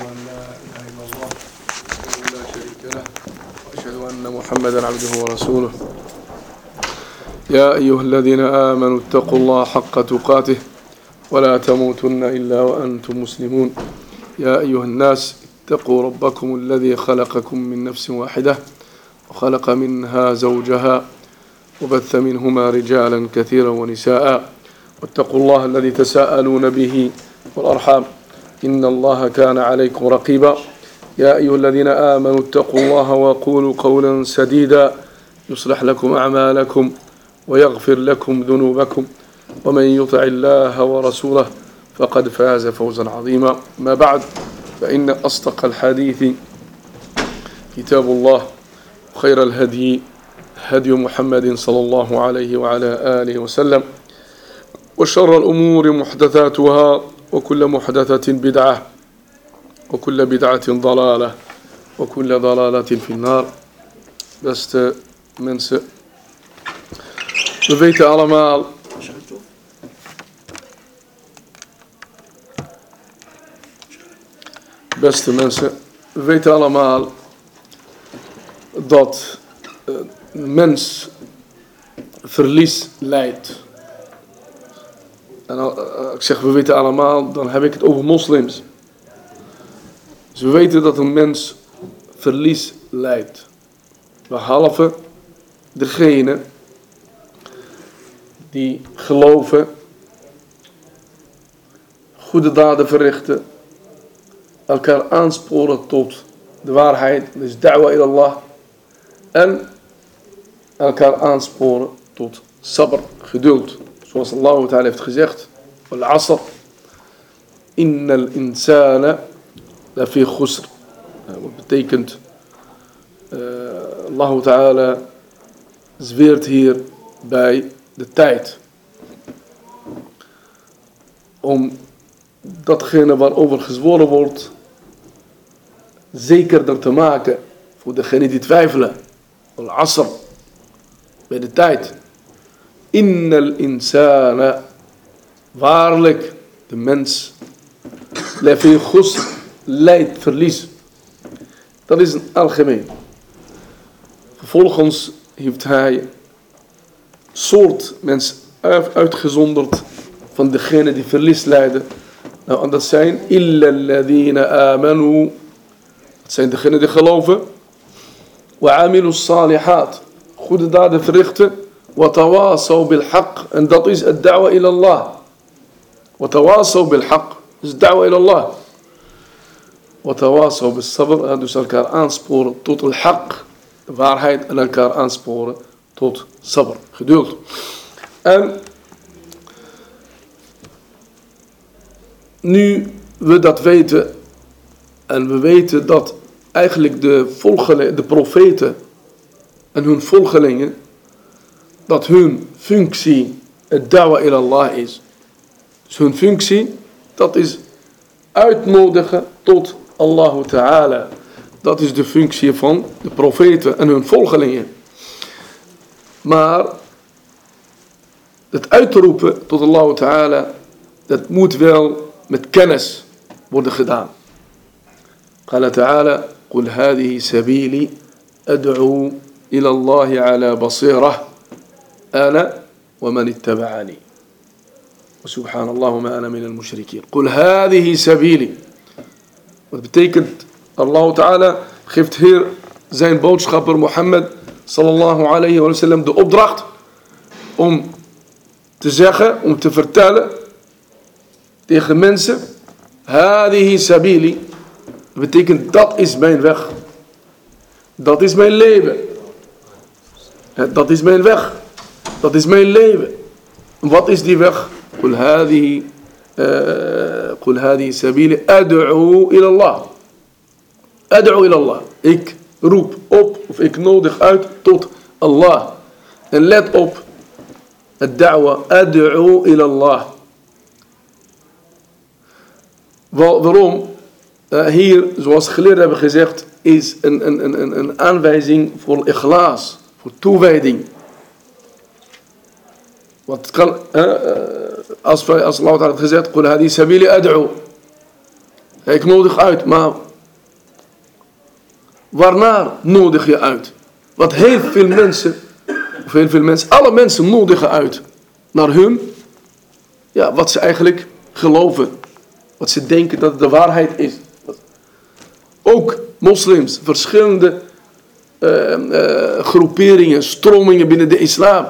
أن لا إله إلا الله وحده لا شريك له وأشهد أن محمدا عبده ورسوله. يا أيها الذين آمنوا اتقوا الله حق تقاته ولا تموتن إلا وأنتم مسلمون. يا أيها الناس اتقوا ربكم الذي خلقكم من نفس واحدة وخلق منها زوجها وبث منهما رجالا كثيرا ونساء واتقوا الله الذي تساءلون به والأرحام إن الله كان عليكم رقيبا. يا أيها الذين آمنوا اتقوا الله وقولوا قولا سديدا يصلح لكم أعمالكم ويغفر لكم ذنوبكم ومن يطع الله ورسوله فقد فاز فوزا عظيما. ما بعد، فإن أصدق الحديث كتاب الله وخير الهدي هدي محمد صلى الله عليه وعلى آله وسلم وشر الأمور محدثاتها وكل محدثة بدعة وكل بدعة ضلالة وكل ضلالة في النار. Beste mensen, we weten allemaal dat een mens verlies lijdt. En als ik zeg we weten allemaal, dan heb ik het over moslims. Dus we weten dat een mens verlies lijdt. Behalve degene die geloven, goede daden verrichten, elkaar aansporen tot de waarheid, dus da'wa ila Allah, en elkaar aansporen tot sabr, geduld. Zoals Allah ta'ala heeft gezegd, wal asr, innal insana lafi khusr. Wat betekent, Allah ta'ala zweert hier bij de tijd. Om datgene waarover gezworen wordt zekerder te maken voor degene die twijfelen. Wal asr, bij de tijd. Innal insana, waarlijk de mens, lafi khusr, lijdt verlies. Dat is een algemeen. Vervolgens heeft hij soort mens uitgezonderd van degene die verlies lijden. Nou, en dat zijn illa alladhina amanu. Dat zijn degenen die geloven. Wa amilu salihat, goede daden verrichten. Wa tawasaw bil haqq, en dat is het da'wa ila Allah. Wa tawasaw bil haqq, is da'wa ila Allah. Wa tawasaw bil sabr, dus elkaar aansporen tot al haqq, de waarheid, en elkaar aansporen tot sabr, geduld. En nu we dat weten, en we weten dat eigenlijk de profeten en hun volgelingen, dat hun functie het da'wa ila Allah is. Dus hun functie, dat is uitnodigen tot Allah Ta'ala. Dat is de functie van de profeten en hun volgelingen. Maar het uitroepen tot Allah Ta'ala, dat moet wel met kennis worden gedaan. قال تعالى قل هذه سبيلي أدعو إلى الله على بصيرة أنا ومن اتبعني وسبحان الله وما أنا من المشركين. قل هذه سبيلي. Wat betekent, Allah Ta'ala geeft hier zijn boodschapper Mohammed sallallahu alayhi wa sallam de opdracht om te zeggen, om te vertellen tegen mensen, hadihi sabili, dat betekent, dat is mijn weg, dat is mijn leven, dat is mijn weg, dat is mijn leven. Wat is die weg? Qul hadihi sabili ad'u ila Allah. Ad'u ila Allah. Ik roep op, of ik nodig uit tot Allah. En let op, het da'wa, ad'u ila Allah. Waarom? Hier, zoals geleerden hebben gezegd, is een aanwijzing voor ikhlas, voor toewijding. Wat kan, als Allah had gezegd, qul hadi sabili ad'u. Ik nodig uit, maar waarnaar nodig je uit? Want heel veel mensen, alle mensen nodigen uit naar hun, ja, wat ze eigenlijk geloven. Wat ze denken dat het de waarheid is. Ook moslims, verschillende groeperingen, stromingen binnen de islam.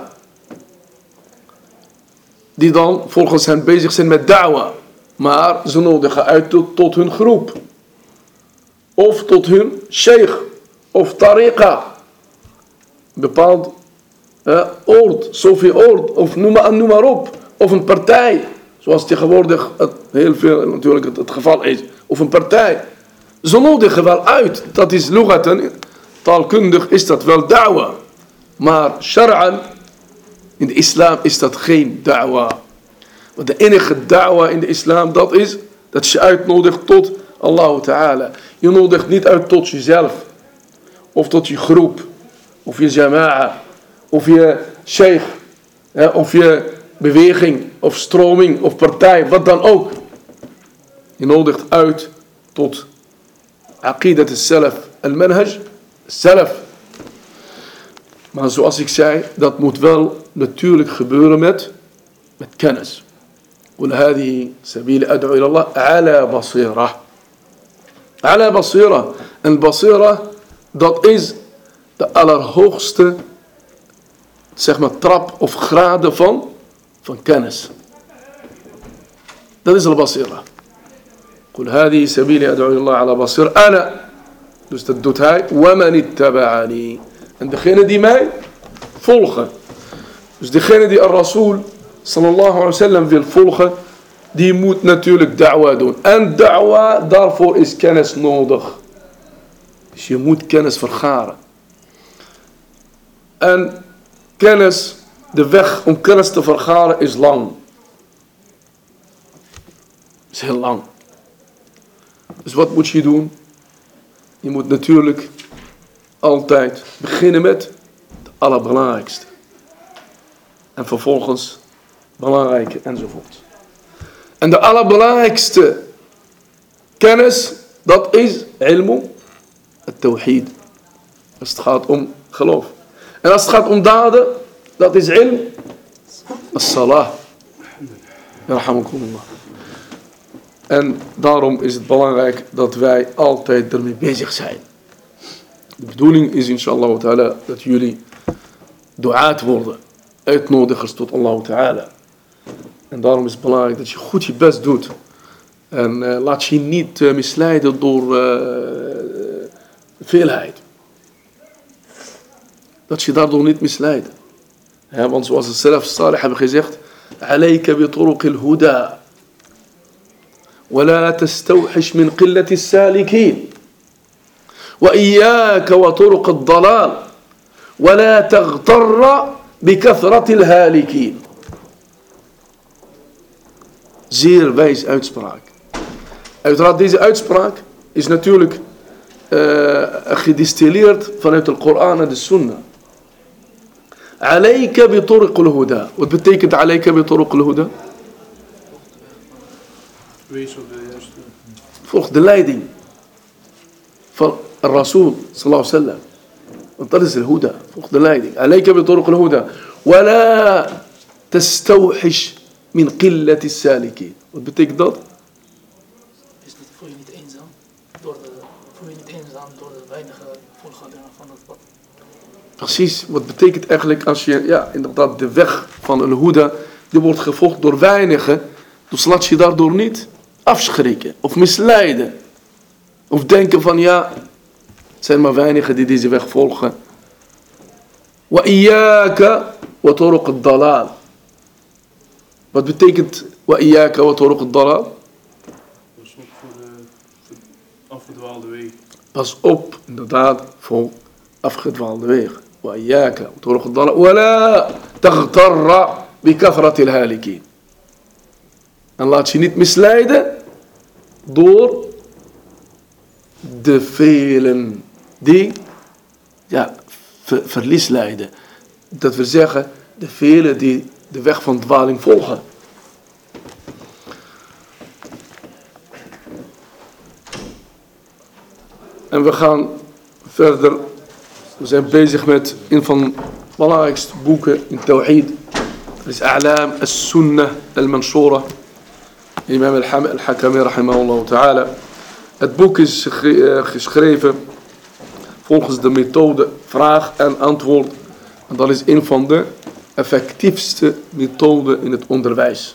Die dan volgens hen bezig zijn met da'wa. Maar ze nodigen uit tot hun groep. Of tot hun sheikh. Of tariqa. Een bepaald oord, Sofi-oord. Of noem maar op. Of een partij. Zoals tegenwoordig heel veel natuurlijk het geval is. Of een partij. Ze nodigen wel uit. Dat is lugatan. Taalkundig is dat wel da'wa. Maar shar'an. In de islam is dat geen da'wa. Want de enige da'wa in de islam, dat is dat je uitnodigt tot Allah Ta'ala. Je nodigt niet uit tot jezelf. Of tot je groep. Of je jama'a. Of je sheikh. Of je beweging. Of stroming. Of partij. Wat dan ook. Je nodigt uit tot aqidat al-salaf. Al-manhaj. Salaf. Maar zoals ik zei, dat moet wel natuurlijk gebeuren met kennis. قل هذه سبيل أدعو إلى الله على بصيرة. على بصيرة. En basira, dat is de allerhoogste, zeg maar, trap of graden van kennis. Dat is al-basira. قل هذه سبيل أدعو إلى الله على بصيرة. أنا. Dus dat doet hij. ومن اتبعني. En degene die mij volgen. Dus degene die al-Rasul sallallahu alaihi wasallam wil volgen, die moet natuurlijk da'wa doen. En da'wa, daarvoor is kennis nodig. Dus je moet kennis vergaren. En kennis, de weg om kennis te vergaren is lang. Is heel lang. Dus wat moet je doen? Je moet natuurlijk altijd beginnen met het allerbelangrijkste. En vervolgens belangrijke enzovoort. En de allerbelangrijkste kennis, dat is ilmu het-tawhid. Als het gaat om geloof. En als het gaat om daden, dat is ilm as-salah. Yarhamukumullah. En daarom is het belangrijk dat wij altijd ermee bezig zijn. De bedoeling is inshallah ta'ala dat jullie du'aat worden. Uitnodigers tot Allah ta'ala. En daarom is het belangrijk dat je goed je best doet. En laat je niet misleiden door veelheid. Dat je daardoor niet misleidt. Ja, want zoals de salaf salih hebben gezegd. عليك بطرق الهدى ولا تستوحش من قلة السالكين وإياك وطرق الضلال ولا تغتر بكثرة الهالكين. Zeer wijs uitspraak. Uiteraard deze uitspraak is natuurlijk gedistilleerd vanuit de Koran en de Sunnah. عليك بطرق الهدى. Wat betekent عليك بطرق الهدى? Wees op de juiste. Volg de leiding van Rasul sallallahu alaihi wasallam. Want dat is de huda. Volg de leiding. عليك بطرق الهدى. ولا تستوحش من قلة السالكين. Wat betekent dat? Voel je niet eenzaam door de weinige volgangers van het pad? Precies, wat betekent eigenlijk als je, ja, inderdaad de weg van een huda, die wordt gevolgd door weinigen, dus laat je daardoor niet afschrikken of misleiden. Of denken van, ja, het zijn maar weinigen die deze weg volgen. Wa iyaka wa turuq ad-dalal. Wat betekent wa iyaka wa turuq ad-dalal? Pas op voor de afgedwaalde wegen. Pas op, inderdaad, voor afgedwaalde wegen. Wa iyaka wa turuq ad-dalal. Wa la taghtarra bi kathrati al-halikin. En laat je niet misleiden door de velen die, ja, verlies lijden. Dat wil zeggen, de velen die de weg van dwaling volgen. En we gaan verder. We zijn bezig met een van de belangrijkste boeken in Tawhid. Dat is A'lam as-Sunnah al-Manshura. Imam al-Hakami rahimahullah ta'ala. Het boek is geschreven volgens de methode vraag en antwoord. En dat is een van de effectiefste methoden in het onderwijs.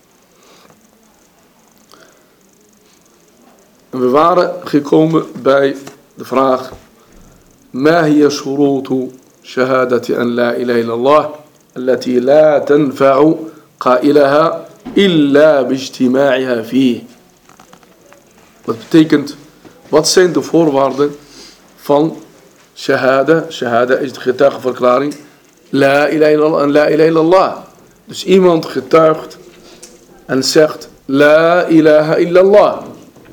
En we waren gekomen bij de vraag: ما هي شروط شهادة أن لا إله إلا الله التي لا تنفع قائلها إلا باجتماعها فيه. Dat betekent, wat zijn de voorwaarden van shahada? Shahada is de getuigenverklaring. La ilaha illallah en la ilaha illallah. Dus iemand getuigt en zegt la ilaha illallah.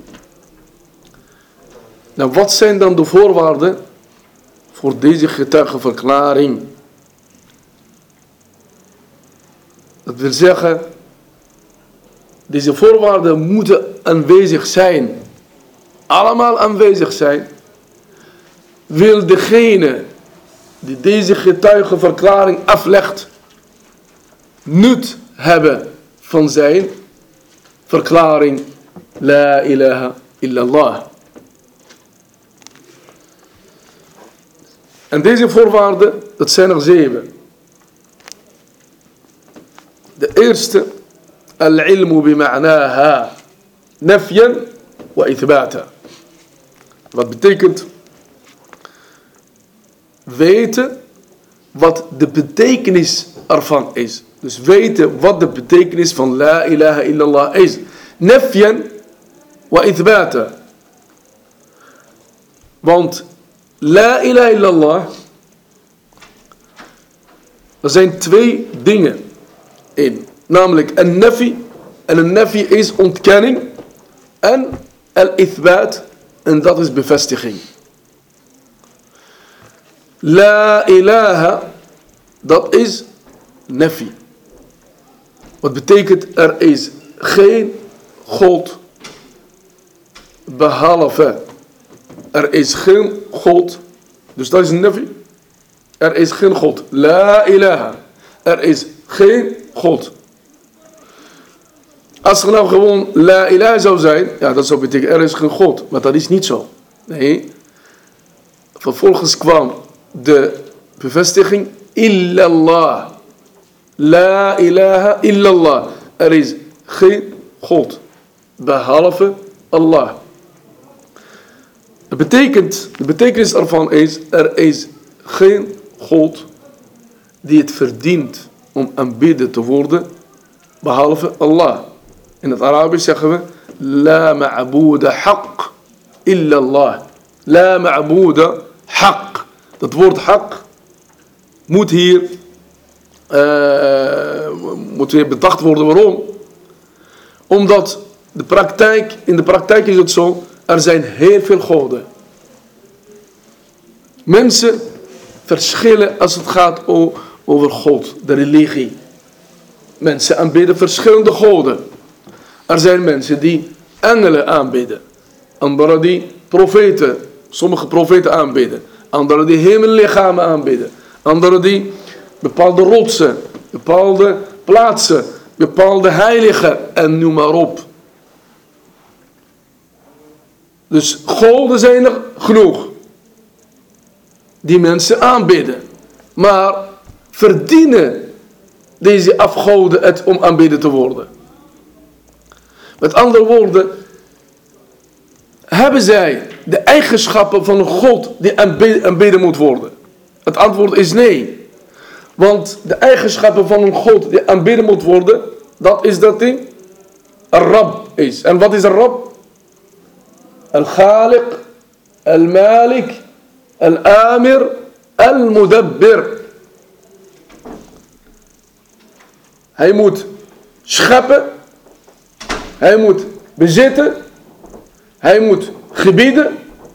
Nou, wat zijn dan de voorwaarden voor deze getuigenverklaring? Dat wil zeggen, deze voorwaarden moeten aanwezig zijn. Allemaal aanwezig zijn. Wil degene die deze getuigenverklaring aflegt nut hebben van zijn verklaring la ilaha illallah. En deze voorwaarden, dat zijn er 7. De eerste, al-ilmu bima'naha, nafyan wa ithbata. Wat betekent weten wat de betekenis ervan is. Dus weten wat de betekenis van la ilaha illallah is. Nafyan wa ithbata. Want la ilaha illallah, er zijn 2 dingen in. Namelijk een nafi. En een nafi is ontkenning. En al-ithbaat. En dat is bevestiging. La ilaha, dat is nafi. Wat betekent er is geen God behalve. Er is geen God. Dus dat is een nafi. Er is geen God. La ilaha. Er is geen God. Als er nou gewoon la ilaha zou zijn, ja, dat zou betekenen er is geen God. Maar dat is niet zo. Nee. Vervolgens kwam de bevestiging illallah. La ilaha illallah. Er is geen God behalve Allah. Dat betekent, de betekenis ervan is, er is geen God die het verdient om aanbidden te worden behalve Allah. In het Arabisch zeggen we la ma'buda haq illallah. La ma'buda haq. Dat woord haq moet hier bedacht worden. Waarom? Omdat in de praktijk is het zo, er zijn heel veel goden. Mensen verschillen als het gaat over God, de religie. Mensen aanbidden verschillende goden. Er zijn mensen die engelen aanbidden. Anderen die profeten, sommige profeten aanbidden. Anderen die hemellichamen aanbidden. Anderen die bepaalde rotsen, bepaalde plaatsen, bepaalde heiligen en noem maar op. Dus goden zijn er genoeg die mensen aanbidden. Maar verdienen deze afgoden het om aanbidden te worden? Met andere woorden, hebben zij de eigenschappen van een God die aanbidden moet worden? Het antwoord is nee. Want de eigenschappen van een God die aanbidden moet worden, dat is dat hij Ar-Rab is. En wat is Ar-Rab? Al-Khaliq, Al-Malik, Al-Amir, Al-Mudabbir. Hij moet scheppen. Hij moet bezitten. Hij moet gebieden.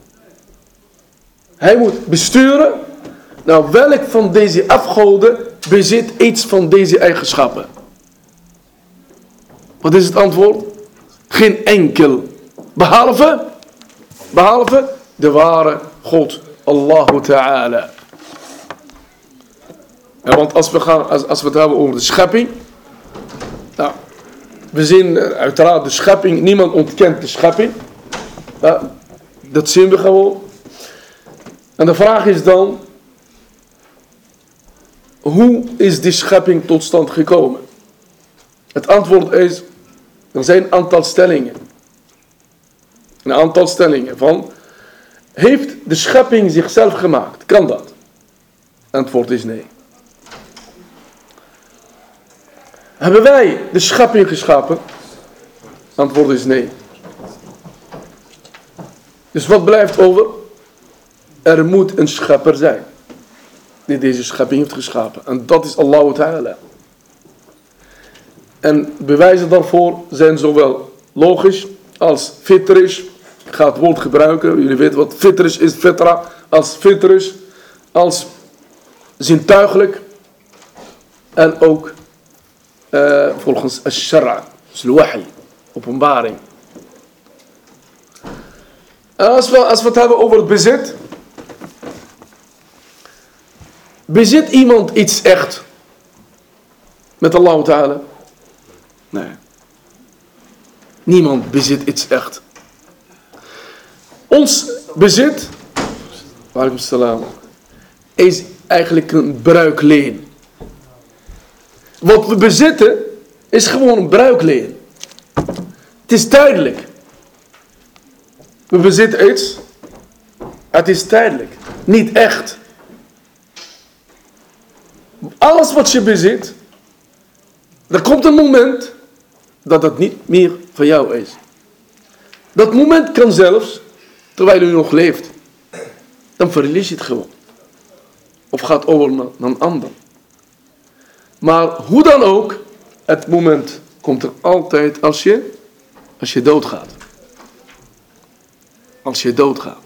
Hij moet besturen. Nou, welk van deze afgoden bezit iets van deze eigenschappen? Wat is het antwoord? Geen enkel. Behalve de ware God, Allahu Ta'ala. Ja, want als we het hebben over de schepping, nou, we zien uiteraard de schepping, niemand ontkent de schepping. Ja, dat zien we gewoon. En de vraag is dan, hoe is die schepping tot stand gekomen? Het antwoord is, er zijn een aantal stellingen. Een aantal stellingen van, heeft de schepping zichzelf gemaakt? Kan dat? Het antwoord is nee. Hebben wij de schepping geschapen? Het antwoord is nee. Dus wat blijft over? Er moet een schepper zijn die deze schepping heeft geschapen. En dat is Allah Ta'ala. En bewijzen daarvoor zijn zowel logisch als fitrisch. Ik ga het woord gebruiken. Jullie weten wat fitrisch is, fitra. Als fitrisch, als zintuigelijk. En ook volgens al-shara, dus al-wahi, openbaring. En als we het hebben over het bezit. Bezit iemand iets echt met Allah Ta'ala? Nee. Niemand bezit iets echt. Ons bezit, waalaikum salam, is eigenlijk een bruikleen. Wat we bezitten is gewoon een bruikleen. Het is tijdelijk. We bezitten iets. Het is tijdelijk. Niet echt. Alles wat je bezit, er komt een moment dat het niet meer van jou is. Dat moment kan zelfs, terwijl u nog leeft, dan verlies je het gewoon. Of gaat over naar een ander. Maar hoe dan ook, het moment komt er altijd als je doodgaat. Als je doodgaat.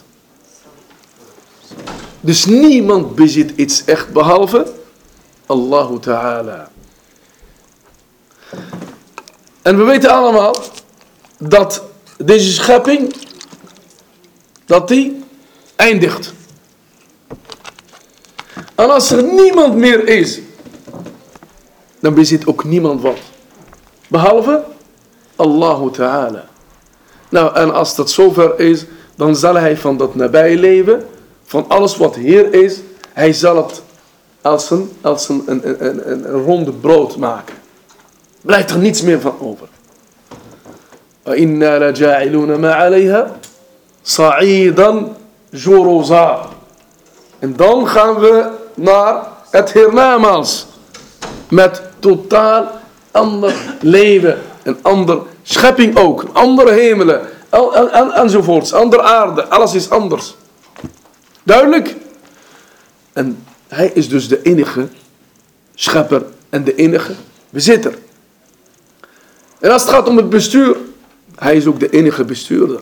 Dus niemand bezit iets echt behalve Allahu Ta'ala. En we weten allemaal dat deze schepping, dat die eindigt. En als er niemand meer is, dan bezit ook niemand wat. Behalve Allahu Ta'ala. Nou, en als dat zover is, dan zal hij van dat nabijleven, van alles wat hier is, hij zal het als een ronde brood maken. Blijft er niets meer van over. وَإِنَّا لَجَاعِلُونَ مَا عَلَيْهَا صَعِيدًا جُرُزًا. En dan gaan we naar het hiernamaals. Met totaal ander leven. Een ander schepping ook. Andere hemelen. Enzovoorts. Andere aarde. Alles is anders. Duidelijk? En hij is dus de enige schepper en de enige bezitter. En als het gaat om het bestuur, hij is ook de enige bestuurder.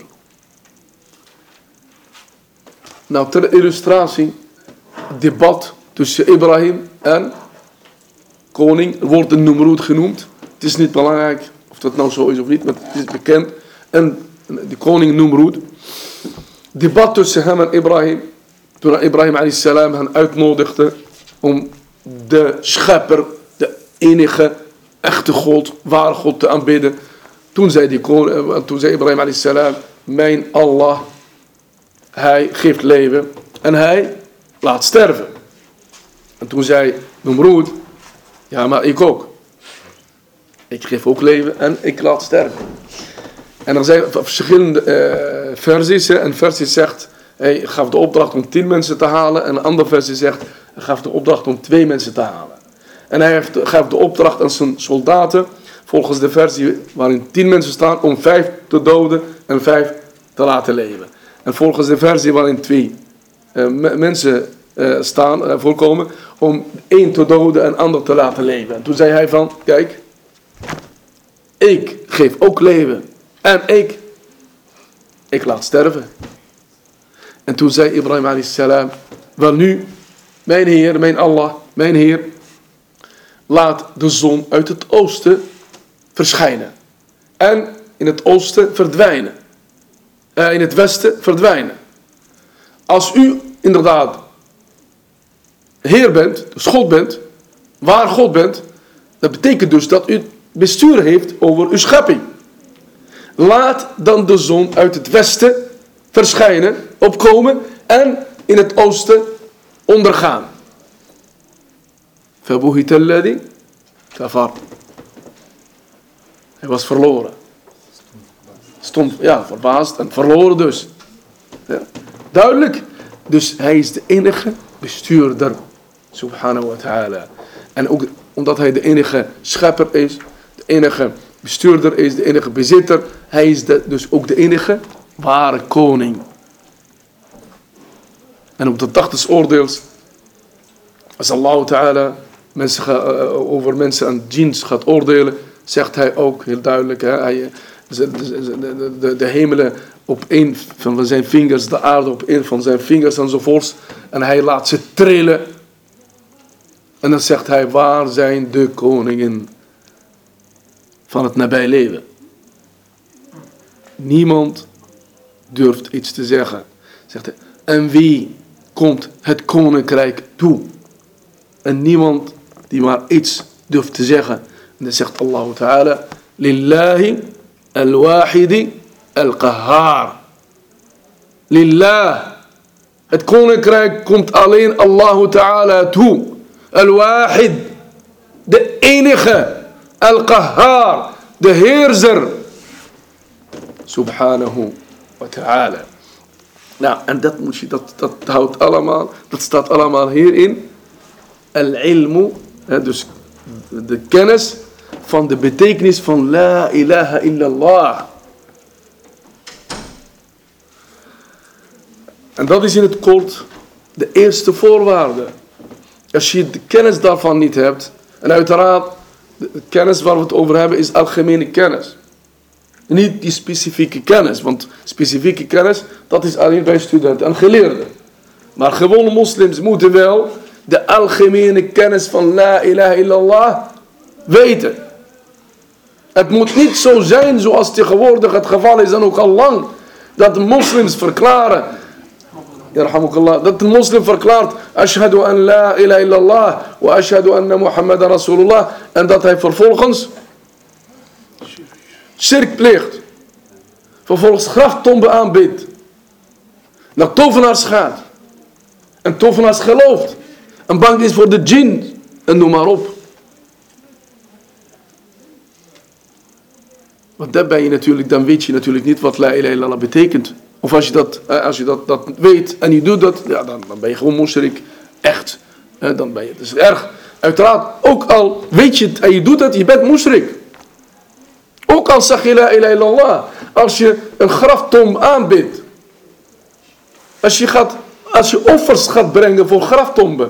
Nou, ter illustratie, het debat tussen Ibrahim en koning, er wordt een Numrud genoemd. Het is niet belangrijk of dat nou zo is of niet, maar het is bekend. En de koning Numrud, debat tussen hem en Ibrahim, toen Ibrahim a.s. hen uitnodigde om de schepper, de enige echte God, ware God te aanbidden. Toen zei Ibrahim a.s. mijn Allah, hij geeft leven en hij laat sterven. En toen zei Numrud, ja, maar ik ook. Ik geef ook leven en ik laat sterven. En er zijn verschillende versies. Een versie zegt, hij gaf de opdracht om 10 mensen te halen. En een andere versie zegt, hij gaf de opdracht om 2 mensen te halen. En hij gaf de opdracht aan zijn soldaten, volgens de versie waarin 10 mensen staan, om 5 te doden en 5 te laten leven. En volgens de versie waarin 2 mensen voorkomen, om 1 te doden en ander te laten leven. En toen zei hij van, kijk, ik geef ook leven. En ik laat sterven. En toen zei Ibrahim a.s. wel nu, mijn Heer, mijn Allah, mijn Heer, laat de zon uit het oosten verschijnen. En in het oosten verdwijnen. In het westen verdwijnen. als u inderdaad Heer bent, dus God bent, waar God bent, dat betekent dus dat u bestuur heeft over uw schepping. Laat dan de zon uit het westen verschijnen, opkomen en in het oosten ondergaan. فَبُهِتَ الَّذِي كَفَرَ. Hij was verloren. Stond, verbaasd en verloren dus. Ja, duidelijk. Dus hij is de enige bestuurder. Subhanahu wa ta'ala. En ook omdat hij de enige schepper is. De enige bestuurder is. De enige bezitter. Hij is dus ook de enige ware koning. En op de dag des oordeels. Als Allah ta'ala over mensen en djinns gaat oordelen. Zegt hij ook heel duidelijk. Hè, de hemelen op één van zijn vingers. De aarde op één van zijn vingers enzovoorts. En hij laat ze trillen. En dan zegt hij, waar zijn de koningen van het nabijleven? Niemand durft iets te zeggen. Zegt hij, en wie komt het koninkrijk toe? En niemand die maar iets durft te zeggen. En dan zegt Allah Ta'ala, Lillahi al-wahidi al-qahhar. Lillah. Het koninkrijk komt alleen Allah Ta'ala toe. Al-wahid. De enige. Al-qahhar. De heerser. Subhanahu wa ta'ala. Nou, en dat houdt allemaal, dat staat allemaal hierin. Al-ilmu. Dus de kennis van de betekenis van La ilaha illallah. En dat is in het kort de eerste voorwaarde. Als je de kennis daarvan niet hebt. En uiteraard, de kennis waar we het over hebben is algemene kennis. Niet die specifieke kennis. Want specifieke kennis, dat is alleen bij studenten en geleerden. Maar gewone moslims moeten wel de algemene kennis van La ilaha illallah weten. Het moet niet zo zijn zoals tegenwoordig het geval is en ook al lang. Dat de moslims verklaren. Dat de moslim verklaart. Ashhadu an la ilaha illallah. Wa ashhadu anna Muhammadan Rasulullah. En dat hij vervolgens shirk pleegt. Vervolgens graftomben aanbidt. Naar tovenaars gaat. En tovenaars gelooft. En bang is voor de djinn. En noem maar op. Want dan weet je natuurlijk niet wat la ilaha illallah betekent. Of als je dat weet en je doet dat, ja, dan ben je gewoon mushrik. Echt. Dan ben je dus erg. Uiteraard, ook al weet je het en je doet het, je bent mushrik. Ook al zeg je la ilaha illallah. Als je een graftomb aanbidt. Als je offers gaat brengen voor graftomben.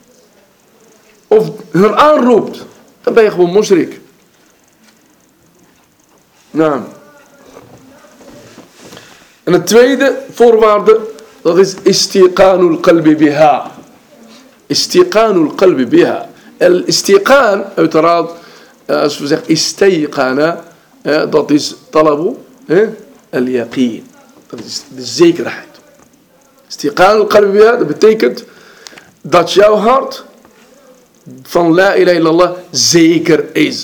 Of hun aanroept. Dan ben je gewoon mushrik. Nou. En de tweede voorwaarde, dat is istiqanul qalbi biha. Istiqanul qalbi biha. Istiqan, uiteraard, als we zeggen istiqana, dat is talabu al-yaqeen. Dat is de zekerheid. Istiqanul qalbi biha, dat betekent dat jouw hart van la ilaha illallah zeker is.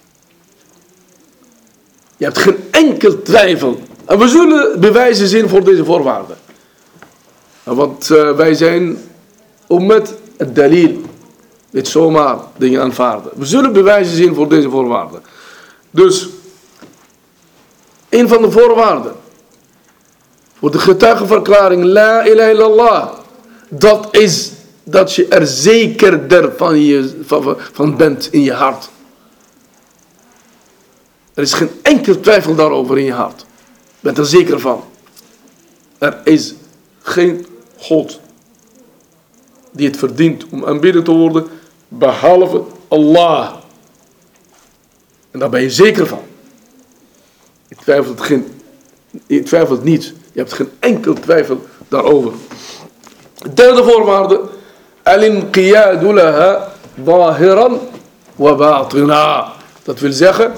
Je hebt geen enkel twijfel. En we zullen bewijzen zien voor deze voorwaarden. Want wij zijn ummet het dalil. Niet zomaar dingen aanvaarden. We zullen bewijzen zien voor deze voorwaarden. Dus, een van de voorwaarden. Voor de getuigenverklaring La ilaha illallah. Dat is dat je er zekerder van bent in je hart. Er is geen enkel twijfel daarover in je hart. Je bent er zeker van. Er is geen God die het verdient om aanbeden te worden, behalve Allah. En daar ben je zeker van. Je twijfelt niet. Je hebt geen enkel twijfel daarover. De derde voorwaarde. Al-inqiyadu laha zahiran wa batina. Dat wil zeggen,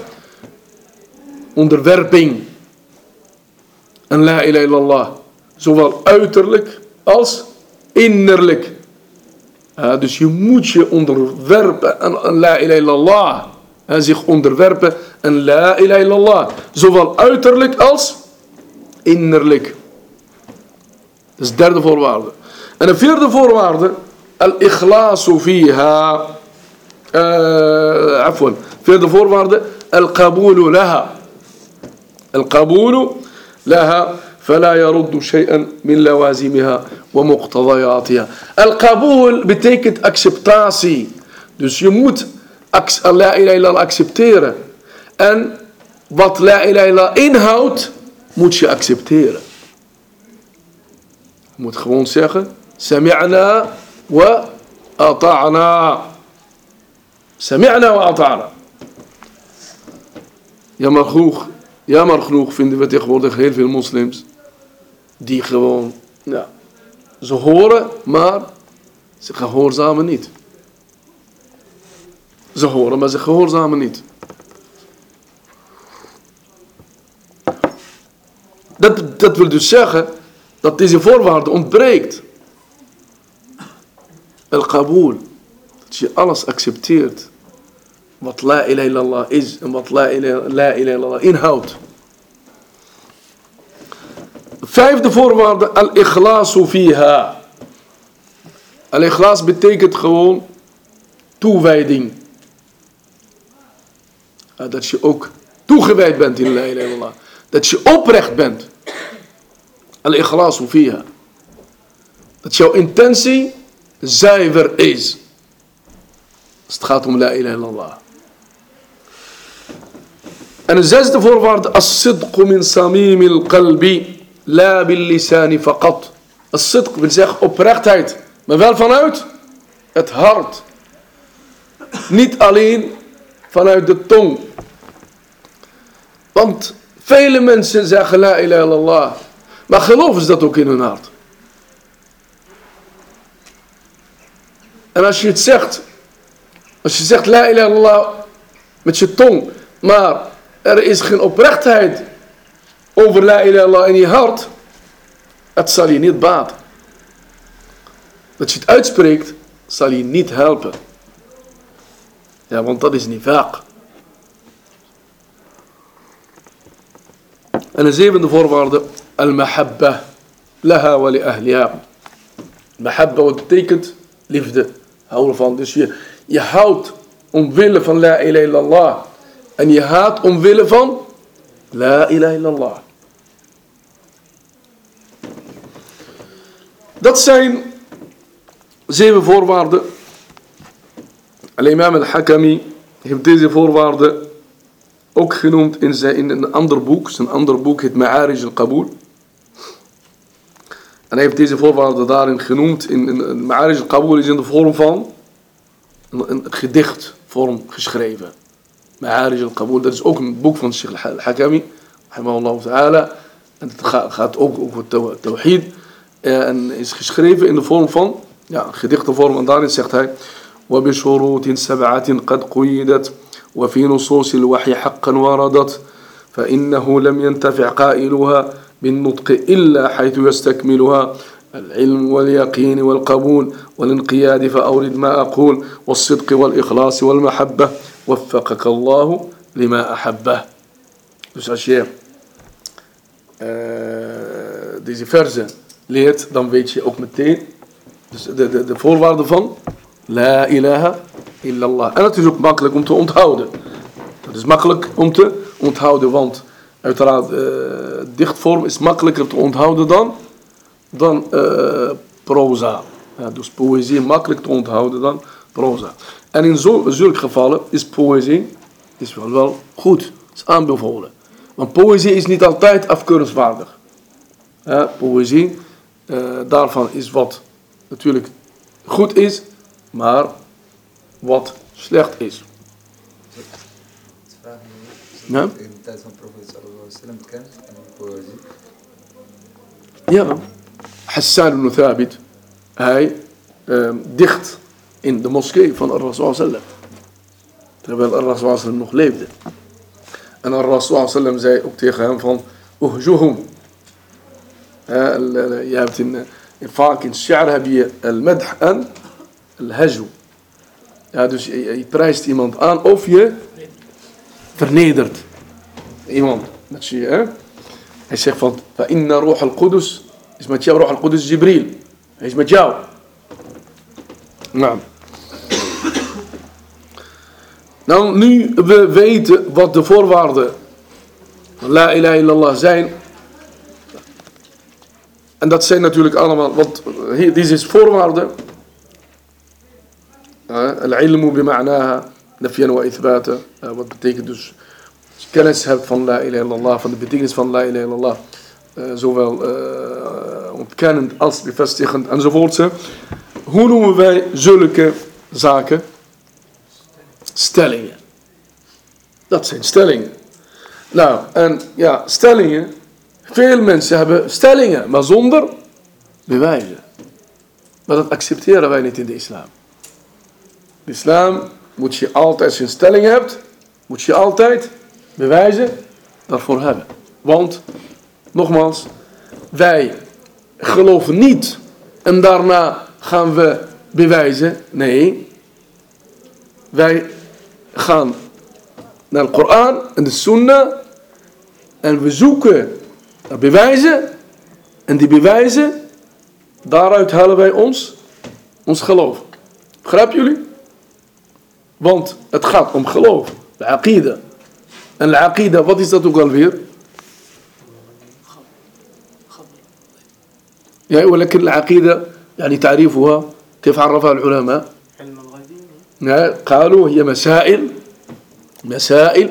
onderwerping. En la ilaha illallah. Zowel uiterlijk als innerlijk. Dus je moet je onderwerpen aan la ilaha illallah. Zich onderwerpen aan la ilaha illallah. Zowel uiterlijk als innerlijk. Dat is de derde voorwaarde. En de vierde voorwaarde. Al-ikhlasu fiha. Vierde voorwaarde. Al-qabulu laha. Al-qabulu laha. فلا يرد شيئا من لوازمها ومقتضياتها. Al-qabul betekent acceptatie. Dus je moet la ilaha illallah accepteren. En wat la ilaha illallah inhoudt, moet je accepteren. Je moet gewoon zeggen, sami'na wa ata'na. Sami'na wa ata'na. Jammer genoeg vinden we tegenwoordig heel veel moslims die gewoon, ja, ze horen, maar ze gehoorzamen niet. Ze horen, maar ze gehoorzamen niet. Dat wil dus zeggen dat deze voorwaarde ontbreekt. Al-Qabul. Dat je alles accepteert. Wat la ilaha illallah is en wat la ilaha illallah inhoudt. Vijfde voorwaarde, al-ikhlasu fiha. Al-ikhlas betekent gewoon toewijding. Dat je ook toegewijd bent in la ilaha illallah. Dat je oprecht bent. Al-ikhlasu fiha. Dat jouw intentie zuiver is. Als het gaat om la ilaha illallah. En de zesde voorwaarde, as-sidqu min samimil qalbi. La bil lisani faqat. As-sidq wil zeggen oprechtheid. Maar wel vanuit het hart. Niet alleen vanuit de tong. Want vele mensen zeggen la ilaha illallah. Maar geloven ze dat ook in hun hart? En als je het zegt. Als je zegt la ilaha illallah met je tong. Maar er is geen oprechtheid over la ilaha illallah in je hart. Het zal je niet baten. Dat je het uitspreekt zal je niet helpen. Ja, want dat is nifaq. En de zevende voorwaarde. Al-mahabba. Laha wa li ahliha. Mahabba wat betekent liefde. Hou ervan. Dus je houdt omwille van la ilaha illallah. En je haat omwille van la ilaha illallah. Dat zijn 7 voorwaarden. Al-Imam al-Hakami heeft deze voorwaarden ook genoemd in een ander boek. Zijn ander boek heet Ma'arij al-Qabul. En hij heeft deze voorwaarden daarin genoemd. In Ma'arij al-Qabul is in de vorm van een gedichtvorm geschreven. Ma'arij al-Qabul, dat is ook een boek van Sheikh al-Hakami. Rahimahullah ta'ala. En het gaat ook over tawhid. En is geschreven in de vorm van, ja, gedichtenvorm. En daarin zegt hij, وَبِشُرُوتٍ سَبْعَةٍ قَدْ قُيِّدَتْ وَفِي نُصُوصِ الْوَحْيِ حَقًّا وَرَدَتْ فَإِنَّهُ لَمْ يَنْتَفِعْ قَائِلُهَا بِالنُّطْقِ إِلَّا حَيْثُ يَسْتَكْمِلُهَا العلم واليقين والقبول والانقياد فأورد ما أقول والصدق والإخلاص والمحبة وفقك الله لما أحبه. Dus als je deze verzen leert, dan weet je ook meteen dus de voorwaarden van la ilaha illallah. En het is ook makkelijk om te onthouden. Het is makkelijk om te onthouden, want uiteraard dichtvorm is makkelijker te onthouden dan proza. Ja, dus poëzie makkelijk te onthouden dan proza. En in zulke gevallen is poëzie wel goed. Is aanbevolen. Want poëzie is niet altijd afkeurenswaardig. Ja, poëzie, daarvan is wat natuurlijk goed is, maar wat slecht is. Ja? In de tijd van profeet sallallahu alaihi wasallam bekend en poëzie. Ja, Hassan ibn Thabit, hij dicht in de moskee van Ar-Rasul sallam, terwijl Ar-Rasul sallam nog leefde. En Ar-Rasul zei ook tegen hem van, uhjuhum. Je hebt Vaak in shi'r heb je al-madh en al-hajw. Ja, dus je prijst iemand aan of je vernedert iemand. Dat zie je, hè? Hij zegt van, inna ruh al-Qudus is met jou, ruh al-Qudus Jibril. Hij is met jou. Nou. Nou, nu we weten wat de voorwaarden van la ilaha illallah zijn. En dat zijn natuurlijk allemaal, want dit is voorwaarden. Al-ilmu bima'naha, nafyan wa ithbata. Wat betekent dus, als je kennis hebt van la ilaha illallah, van de betekenis van la ilaha illallah. Zowel ontkennend als bevestigend enzovoort. Hoe noemen wij zulke zaken? Stellingen. Dat zijn stellingen. Nou, en ja, stellingen. Veel mensen hebben stellingen, maar zonder bewijzen. Maar dat accepteren wij niet in de islam. In de islam moet je altijd, als je een stelling hebt, moet je altijd bewijzen daarvoor hebben. Want, nogmaals, wij geloven niet en daarna gaan we bewijzen. Nee, wij gaan naar de Koran en de Sunnah en we zoeken naar bewijzen en die bewijzen, daaruit halen wij ons geloof. Begrijpen jullie? Want het gaat om geloof, de aqida. En de aqida, wat is dat ook alweer? Ja, ولكن العقيدة يعني تعريفها كيف عرفها العلماء؟ علم الغيب. قالوا هي مسائل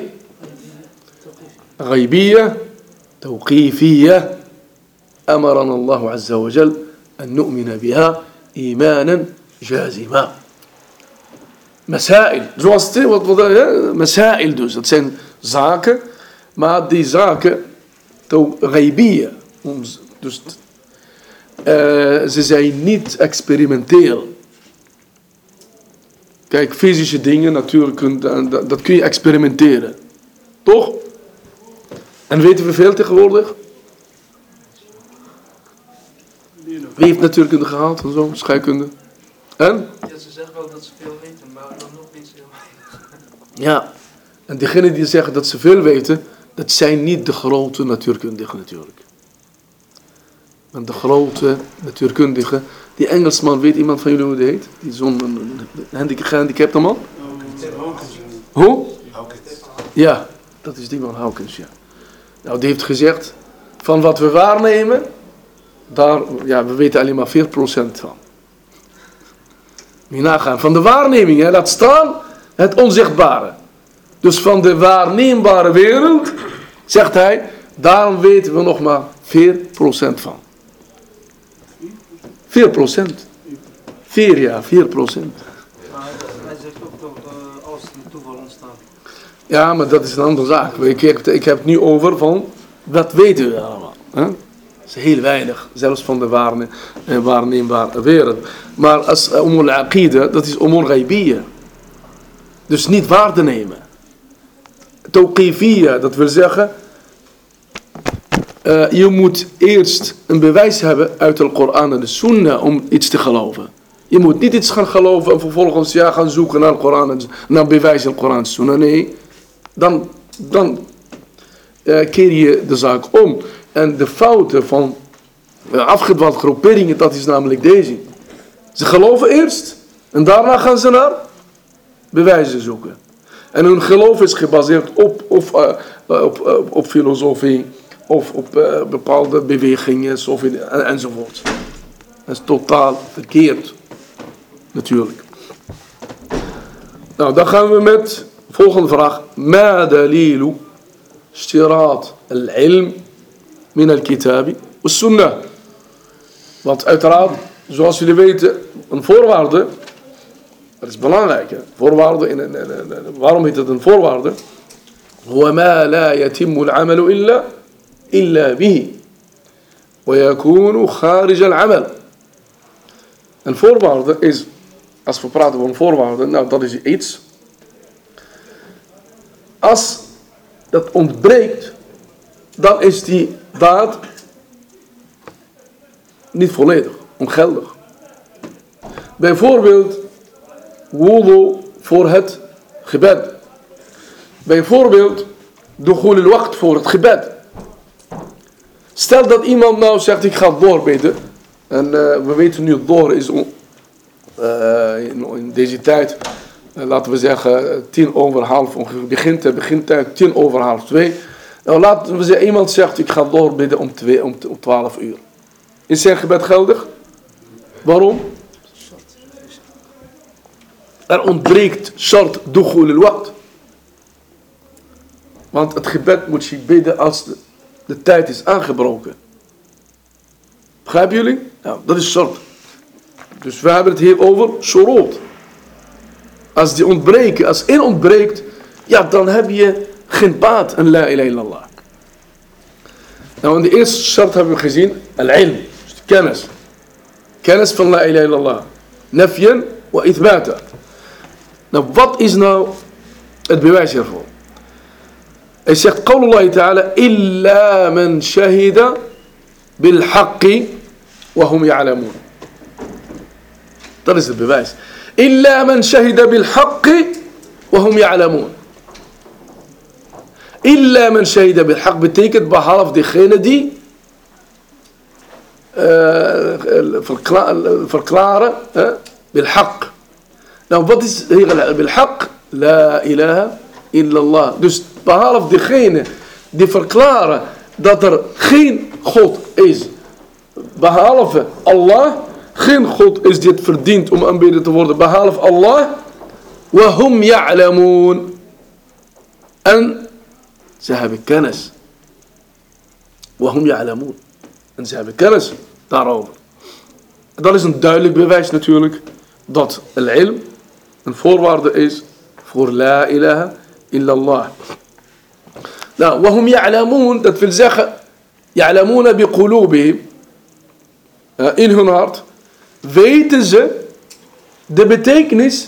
غيبية توقيفية أمرنا الله عز وجل أن نؤمن بها إيمانا جازما. مسائل, zoals مسائل dus, dat zijn zaken, maar die zaken غيبية, dus ze zijn niet experimenteel. Kijk, fysische dingen natuurlijk, dat kun je experimenteren. Toch? En weten we veel tegenwoordig? Wie heeft natuurkunde gehaald en zo, scheikunde? En? Ja, ze zeggen wel dat ze veel weten, maar dan nog niet zo weinig. Ja, en diegenen die zeggen dat ze veel weten, dat zijn niet de grote natuurkundigen natuurlijk. Want de grote natuurkundigen, die Engelsman, weet iemand van jullie hoe die heet? Die zo'n gehandicapte man? Hoe? Ja, dat is die man Hawkins, ja. Nou, die heeft gezegd, van wat we waarnemen, daar, ja, we weten alleen maar 4% van. Moet je nagaan, van de waarneming, hè, laat staan het onzichtbare. Dus van de waarneembare wereld, zegt hij, daarom weten we nog maar 4% van. 4%. 4, ja, 4%. Maar hij zegt ook dat als het toeval ontstaat. Ja, maar dat is een andere zaak. Ik heb het nu over van, wat weten we allemaal? Hè? Dat is heel weinig, zelfs van de waarneembare wereld. Maar als umur al-aqida, dat is umur ghaibiyya. Dus niet waar te nemen. Tawqifiyya, dat wil zeggen, je moet eerst een bewijs hebben uit de Koran en de Sunnah om iets te geloven. Je moet niet iets gaan geloven en vervolgens gaan zoeken naar de Koran en naar bewijs in de Koran en de Sunnah. Nee, dan keer je de zaak om. En de fouten van afgedwaald groeperingen, dat is namelijk deze. Ze geloven eerst en daarna gaan ze naar bewijzen zoeken. En hun geloof is gebaseerd op filosofie of op bepaalde bewegingen enzovoort. Dat is totaal verkeerd. Natuurlijk. Nou, dan gaan we met de volgende vraag. Ma dalilu istiraat al-ilm min al-kitabi wa sunnah. Want uiteraard, zoals jullie weten, een voorwaarde, dat is belangrijk. Hè? Voorwaarde, waarom heet het een voorwaarde? Wa ma la yatimmu al-amalu illa bihi. Wa yakunu kharij al-amal. Een voorwaarde is, als we praten van voorwaarden, nou dat is iets. Als dat ontbreekt, dan is die daad niet volledig. ongeldig. Bijvoorbeeld wudu voor het gebed. Bijvoorbeeld dukhul al-waqt voor het gebed. Stel dat iemand nou zegt ik ga doorbidden. En we weten nu door is in deze tijd, laten we zeggen 1:10 ongeveer, begintijd 1:50. Nou, laten we zeggen, iemand zegt ik ga doorbidden om 12 uur. Is zijn gebed geldig? Waarom? Er ontbreekt shart dukhul al-waqt. Want het gebed moet je bidden als de tijd is aangebroken. Begrijpen jullie? Nou, dat is shart. Dus we hebben het hier over shurut. Als die ontbreken, als één ontbreekt, ja, dan heb je geen baat aan la ilaha illallah. Nou, in de eerste shart hebben we gezien, al-ilm, dus de kennis. Kennis van la ilaha illallah. Nafyan wa ithbata. Nou, wat is nou het bewijs hiervoor? Hij zegt, qawlullahi ta'ala, illa man shahida bil haqqi wa hum ya'lamun. Dat is het bewijs. Illa man shahida bil haqqi wa hum ya'lamun. Illa man shahida bil haqq betekent behalve degene die verklaren bil haqq. Nou, wat is hier bil haqq? La ilaha illallah. Dus behalve degene die verklaren dat er geen God is, behalve Allah, geen God is die het verdient om aanbeden te worden, behalve Allah, wa hum ya'lamun. En ze hebben kennis. Wa hum ya'lamun. En ze hebben kennis daarover. Dat is een duidelijk bewijs natuurlijk dat al-ilm een voorwaarde is voor la ilaha illallah. Nou, wa hum ya'lamun, dat wil zeggen, ya'lamuna bi qulubihim, in hun hart, weten ze de betekenis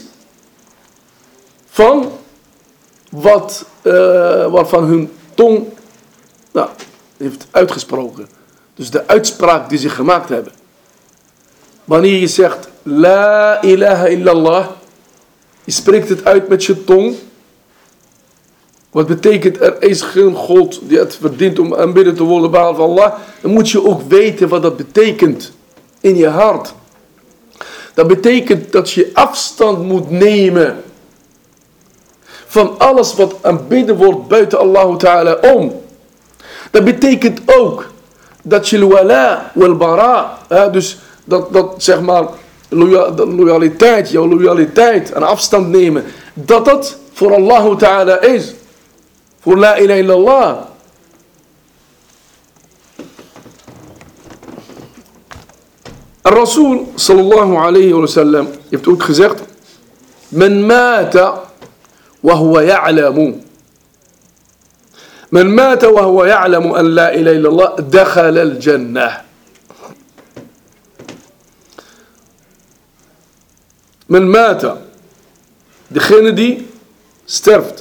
van wat, waarvan hun tong heeft uitgesproken. Dus de uitspraak die ze gemaakt hebben. Wanneer je zegt, la ilaha illallah, je spreekt het uit met je tong. Wat betekent er is geen God die het verdient om aanbidden te worden behalve Allah. Dan moet je ook weten wat dat betekent in je hart. Dat betekent dat je afstand moet nemen van alles wat aanbidden wordt buiten Allah Ta'ala om. Dat betekent ook dat je wala wal bara, dus dat zeg maar loyaliteit, jouw loyaliteit en afstand nemen, dat dat voor Allah Ta'ala is. Voor la ilaha illallah. Rasul sallallahu alayhi wa sallam heeft ook gezegd, men mata wa huwa ya'lamu. Men mata wa huwa ya'lamu an la ilaha illallah dakhala al-jannah. Men mata, degene die sterft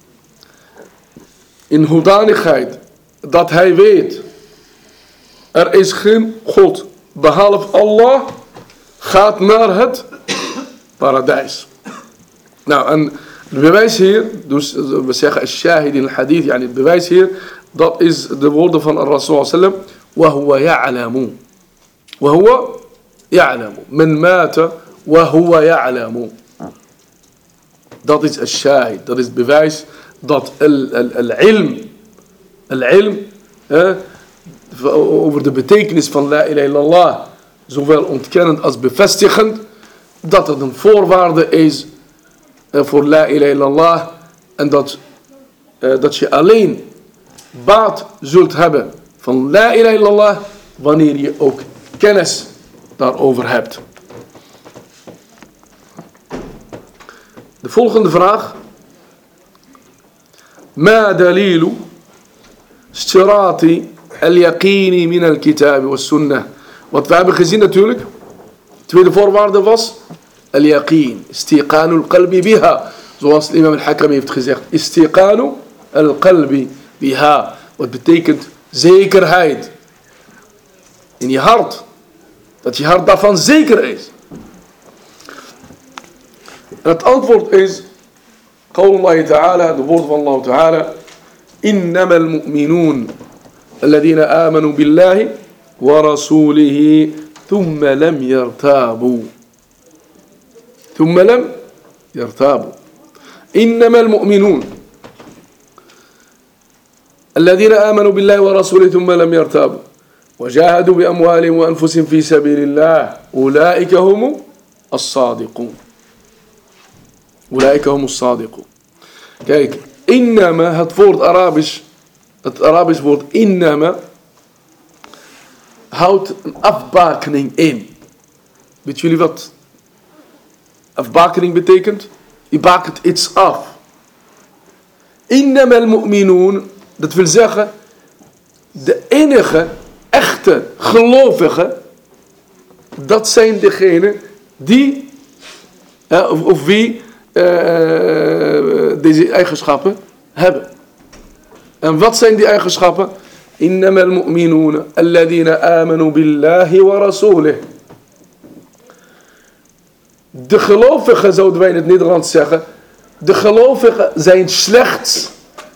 in hoedanigheid dat hij weet, er is geen God behalve Allah, gaat naar het paradijs. Nou, en het bewijs hier, dus we zeggen al-shahid in al-hadith, yani het bewijs hier, dat is de woorden van Rasul sallam, wa huwa ya'lamu. Wa huwa ya'lamu. Men mata wa huwa ya'lamu. Dat is al-shahid, dat is het bewijs dat al-ilm, over de betekenis van la ilaha illallah, zowel ontkennend als bevestigend, dat het een voorwaarde is voor la ilaha illallah en dat je alleen baat zult hebben van la ilaha illallah wanneer je ook kennis daarover hebt. De volgende vraag. Ma dalilu istirati al-yaqini min al-kitab wa sunnah. Wat we hebben gezien natuurlijk. De tweede voorwaarde was al-yaqin. Istiqanu al-qalbi biha. Zoals imam al-Hakami heeft gezegd. Istiqanu al-qalbi biha. Wat betekent zekerheid in je hart Dat je hart daarvan zeker is. En het antwoord is, قول الله تعالى, de woorden van Allah ta'ala, إنما المؤمنون الذين آمنوا بالله ورسوله ثم لم يرتابوا. ثم لم يرتابوا. إنما المؤمنون الذين آمنوا بالله ورسوله ثم لم يرتابوا وجاهدوا بأموالهم وأنفسهم في سبيل الله أولئك هم الصادقون. أولئك هم الصادقون. Kijk, innama, het woord het Arabisch woord innama, houdt een afbakening in. Weet jullie wat afbakening betekent? Je bakent iets af. Innama al-mu'minoon, dat wil zeggen, de enige echte gelovigen, dat zijn degenen die, of wie deze eigenschappen hebben. En wat zijn die eigenschappen? Innama al-mu'minoon alladhina amanu billahi wa rasulih. De gelovigen, zouden wij in het Nederlands zeggen, de gelovigen zijn slechts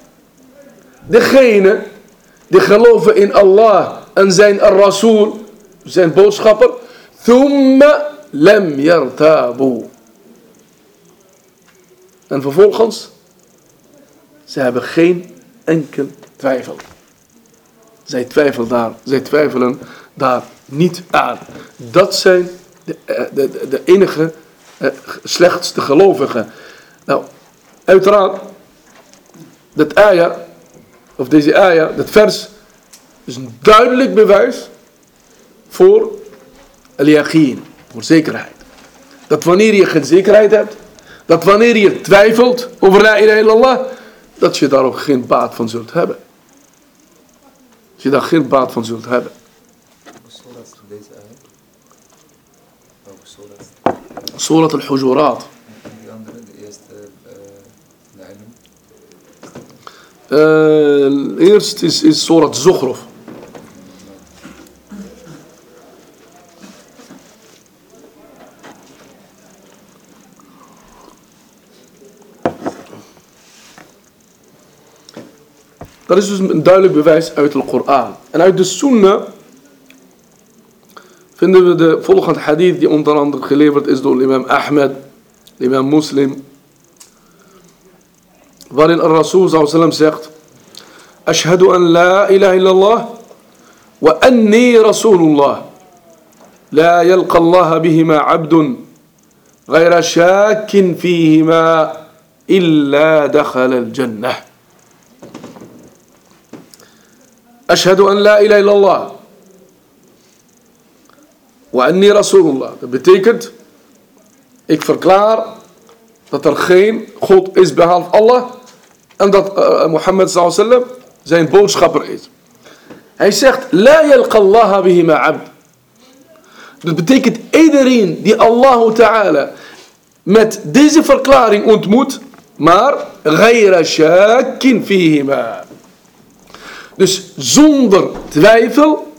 degene die geloven in Allah en zijn Rasul, zijn boodschapper, thumma lam yartabu. En vervolgens, ze hebben geen enkel twijfel. Zij twijfelen daar niet aan. Dat zijn de enige slechtste gelovigen. Nou, uiteraard, dat ayah, of deze ayah, dat vers, is een duidelijk bewijs voor al-yaqeen, voor zekerheid. Dat wanneer je geen zekerheid hebt, dat wanneer je twijfelt over la ilaha illallah, dat je daar ook geen baat van zult hebben. Dat je daar geen baat van zult hebben. Surat al-Hujurat. Die andere, de eerste, Eerst is Surat Zukhruf. Dat is dus een duidelijk bewijs uit de Koran. En uit de Sunnah vinden we de volgende hadith die onder andere geleverd is door imam Ahmed, imam Muslim. Waarin Rasul sallallahu alaihi wasallam zegt: Ashhadu an la ilaha illallah wa anni rasulullah. La yalqa Allah bihima abdun ghayra shakin fihima illa dakhala al-jannah. Ashhadu an la ilaha illallah wa anni rasulullah. Dat betekent, ik verklaar dat er geen God is behalve Allah en dat Mohammed sallallahu alaihi wasallam zijn boodschapper is. Hij zegt, la yalqa Allah bihima abd. Dat betekent iedereen die Allah Ta'ala met deze verklaring ontmoet, maar ghayra shakin fihima. Dus zonder twijfel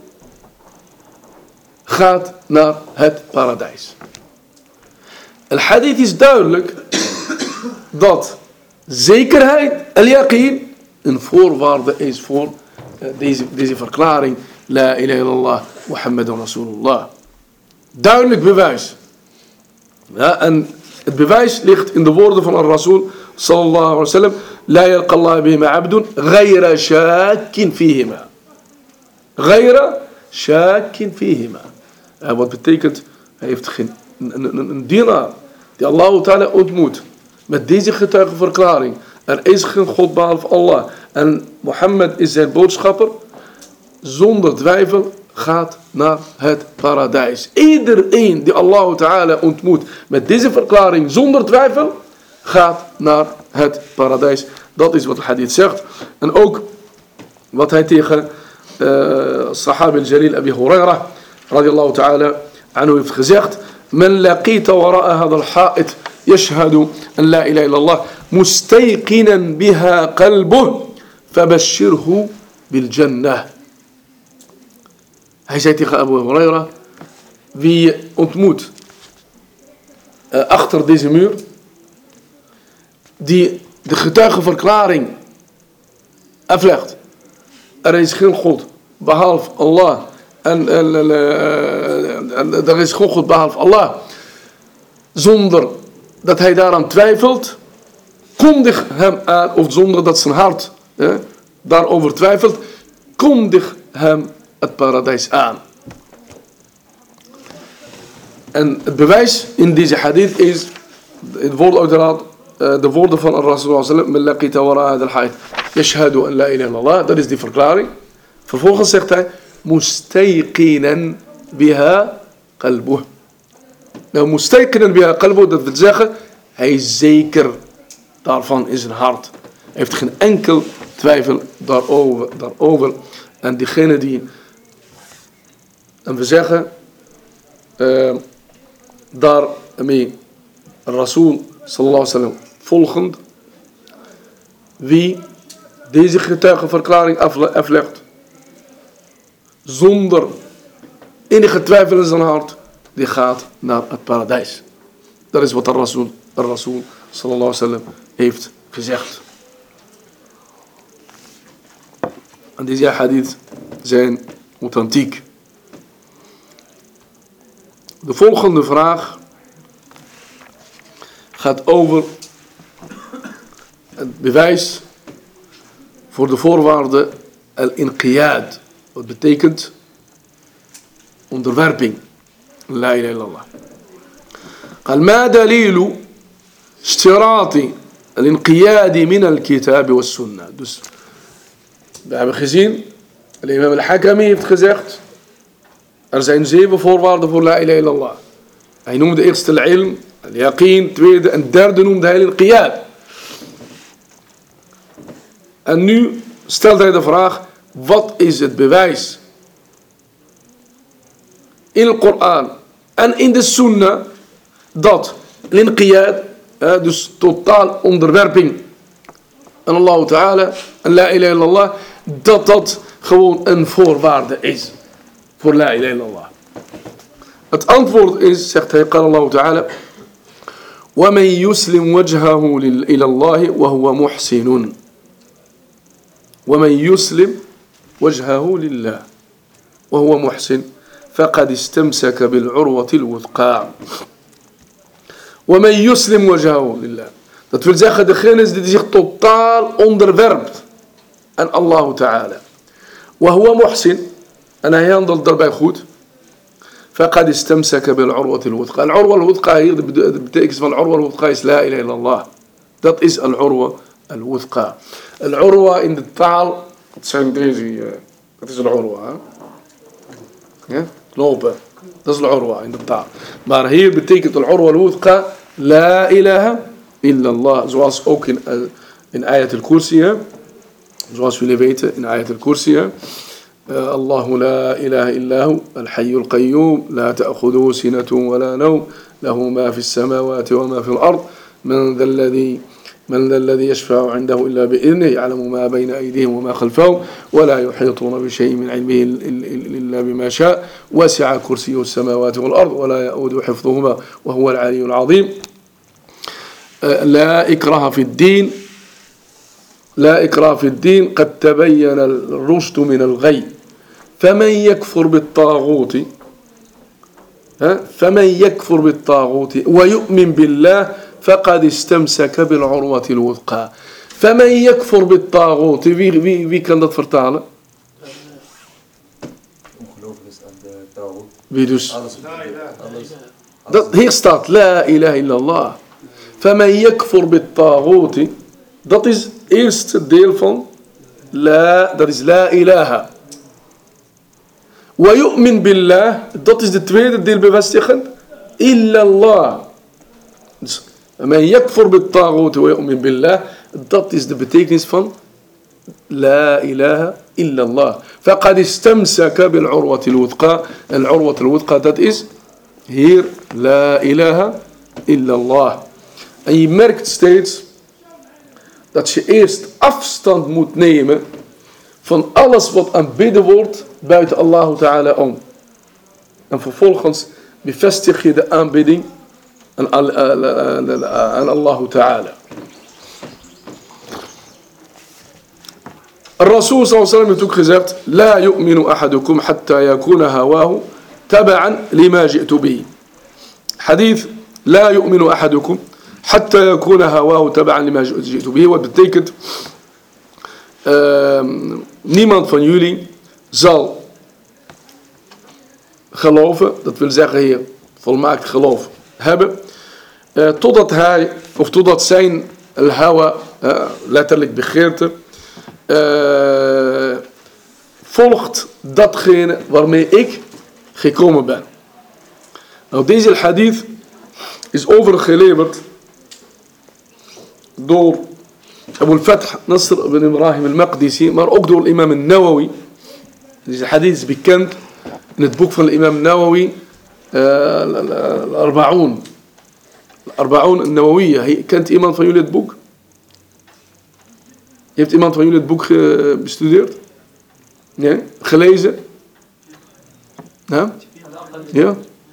gaat naar het paradijs. Het hadith is duidelijk dat zekerheid, al-yaqeen, een voorwaarde is voor deze verklaring. La ilaha illallah, Muhammadun Rasulullah. Duidelijk bewijs. Ja, en het bewijs ligt in de woorden van al-Rasul sallallahu alaihi wasallam. La yalqa Allah bihima abdun ghayra shakin fihima. Ghayra shakin fihima. Wat betekent, hij heeft geen een dienaar die Allah Ta'ala ontmoet met deze getuigenverklaring. Er is geen God behalve Allah en Mohammed is zijn boodschapper. Zonder twijfel gaat naar het paradijs. Iedereen die Allah Ta'ala ontmoet met deze verklaring zonder twijfel gaat naar het paradijs. Dat is wat de hadith zegt. En ook wat hij tegen Sahabi al-Jalil Abi Hurairah radiyallahu ta'ala anhu heeft gezegd: Men laqita wara'a hadha al-ha'it yashhadu an la ilaha illallah mustayqinan biha qalbuh fabashshirhu bil jannah. Hij zei tegen Abu Hurairah: wie je ontmoet achter deze muur, die de getuigenverklaring aflegt. Er is geen God behalve Allah. En er is geen God behalve Allah. Zonder dat hij daaraan twijfelt, kondig hem aan, of zonder dat zijn hart daarover twijfelt, kondig hem het paradijs aan. En het bewijs in deze hadith is het woord uiteraard, de woorden van Rasul sallallahu yashhadu an la ilaha illallah. Dat is die verklaring. Vervolgens zegt hij mustayqinan biha qalbuh. Nou, mustayqinan biha qalbuh, dat wil zeggen, hij is zeker daarvan in zijn hart. Hij heeft geen enkel twijfel daarover. En diegene die, en we zeggen daarmee Rasul sallallahu alaihi wasallam volgend, wie deze getuigenverklaring aflegt zonder enige twijfel in zijn hart, die gaat naar het paradijs. Dat is wat de Rasul sallallahu alaihi wasallam heeft gezegd. En deze hadith zijn authentiek. De volgende vraag gaat over het bewijs voor de voorwaarde al-inqiyad. Wat betekent onderwerping. La ilaha illallah. قال ما دليل اشتراط الانقياد من الكتاب والسنة. Dus we hebben gezien, Imam al-Hakami heeft gezegd, er zijn 7 voorwaarden voor la ilaha illallah. Hij noemde eerst al-ilm, al-yaqeen, tweede en derde noemde hij al-inqiyad. En nu stelt hij de vraag, wat is het bewijs in de Koran en in de Sunnah dat al-inqiyad, dus totaal onderwerping aan Allah Ta'ala en la ilaha illallah, dat gewoon een voorwaarde is voor la ilaha illallah. Het antwoord is, zegt hij, قال الله تعالى ومن يسلم وجهه إلى الله وهو محسن ومن يسلم وجهه لله وهو محسن فقد استمسك بالعروة الوثقى. ومن يسلم وجهه لله. Dat wil zeggen, degene die zich totaal onderwerpt aan Allah Ta'ala. وهو محسن. En hij handelt daarbij goed. فقد استمسك بالعروة الوثقى. العروة الوثقى hier, de betekenis van العروة الوثقى is la ilaha illallah. Dat is العروة الوثقى. العروة in de taal, dat zijn deze, dat is العروة. Ja? Lopen. Dat is العروة in de taal. Maar hier betekent العروة الوثقى la ilaha illallah. Zoals ook in ayat al-Kursi. Zoals jullie weten in ayat al-Kursi. الله لا إله إلا هو الحي القيوم لا تأخذه سنة ولا نوم له ما في السماوات وما في الأرض من ذا الذي يشفع عنده إلا بإذنه يعلم ما بين أيديهم وما خلفهم ولا يحيطون بشيء من علمه إلا بما شاء وسع كرسيه السماوات والأرض ولا يؤود حفظهما وهو العلي العظيم. لا إكراه في الدين لا إكراه في الدين قد تبين الرشد من الغي فمن يكفر بالطاغوت ويؤمن بالله فقد استمسك بالعروة الوثقى. فمن يكفر بالطاغوت, wie kan dat vertalen? Wie dus? Dat hier staat la ilaha illallah. فمن يكفر بالطاغوت, dat is het eerste deel van la, dat is la ilaha. ويؤمن بالله, dat is de tweede deel bevestigend illallah. Dus men yakfur bit taghut wa yu'min billah, dat is de betekenis van la ilaha illallah. Faqad istamsaka bil urwati al-wuthqa. Al-urwati al-wuthqa, dat is hier la ilaha illallah. En je merkt steeds dat je eerst afstand moet nemen van alles wat aanbidden wordt buiten Allah Ta'ala om. En vervolgens bevestig je de aanbidding aan Allah Ta'ala. Rasul sallallahu alaihi wasallam heeft ook gezegd: La yu'minu ahadukum hatta yakuna hawahu taba'an lima ji'tu bihi. Hadith: La yu'minu ahadukum hatta yakuna hawahu taba'an lima ji'tu bihi. Wat betekent: niemand van jullie zal geloven, dat wil zeggen hier volmaakt geloof hebben, totdat hij of totdat zijn al-hawa, letterlijk begeerte, volgt datgene waarmee ik gekomen ben. Nou, deze hadith is overgeleverd door Abu al-Fath Nasr ibn Ibrahim al-Maqdisi, maar ook door imam al-Nawawi. Deze hadith is bekend in het boek van imam Nawawi, Al-Arba'un al-Nawawiyya. Kent iemand van jullie het boek? Heeft iemand van jullie het boek bestudeerd? Nee? Gelezen? Ja? Ja?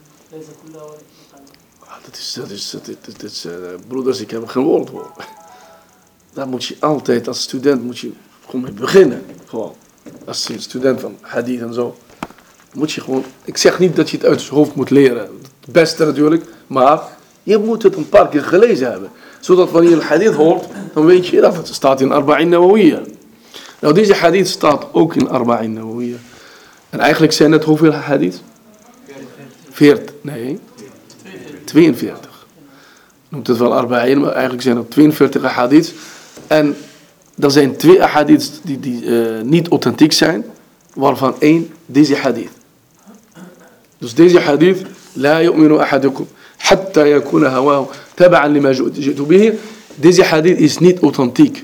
Dat is broeders, ik heb er geen woord voor. Daar moet je altijd, als student, moet je gewoon mee beginnen. Gewoon. Als student van hadith en zo. Moet je gewoon, ik zeg niet dat je het uit je hoofd moet leren. Het beste natuurlijk. Maar je moet het een paar keer gelezen hebben. Zodat wanneer je een hadith hoort, dan weet je dat het staat in Arba'in Nawawiyya. Nou, deze hadith staat ook in Arba'in Nawawiyya. En eigenlijk zijn het hoeveel hadith? 40. Nee. 42. Noemt het wel Arba'in, maar eigenlijk zijn het 42 hadiths. En er zijn 2 hadiths die niet authentiek zijn, waarvan 1 deze hadith. Dus deze hadith: La yu'minu ahadukum hatta yakuna hawahu taba'an lima ji'tu bihi. Deze hadith is niet authentiek.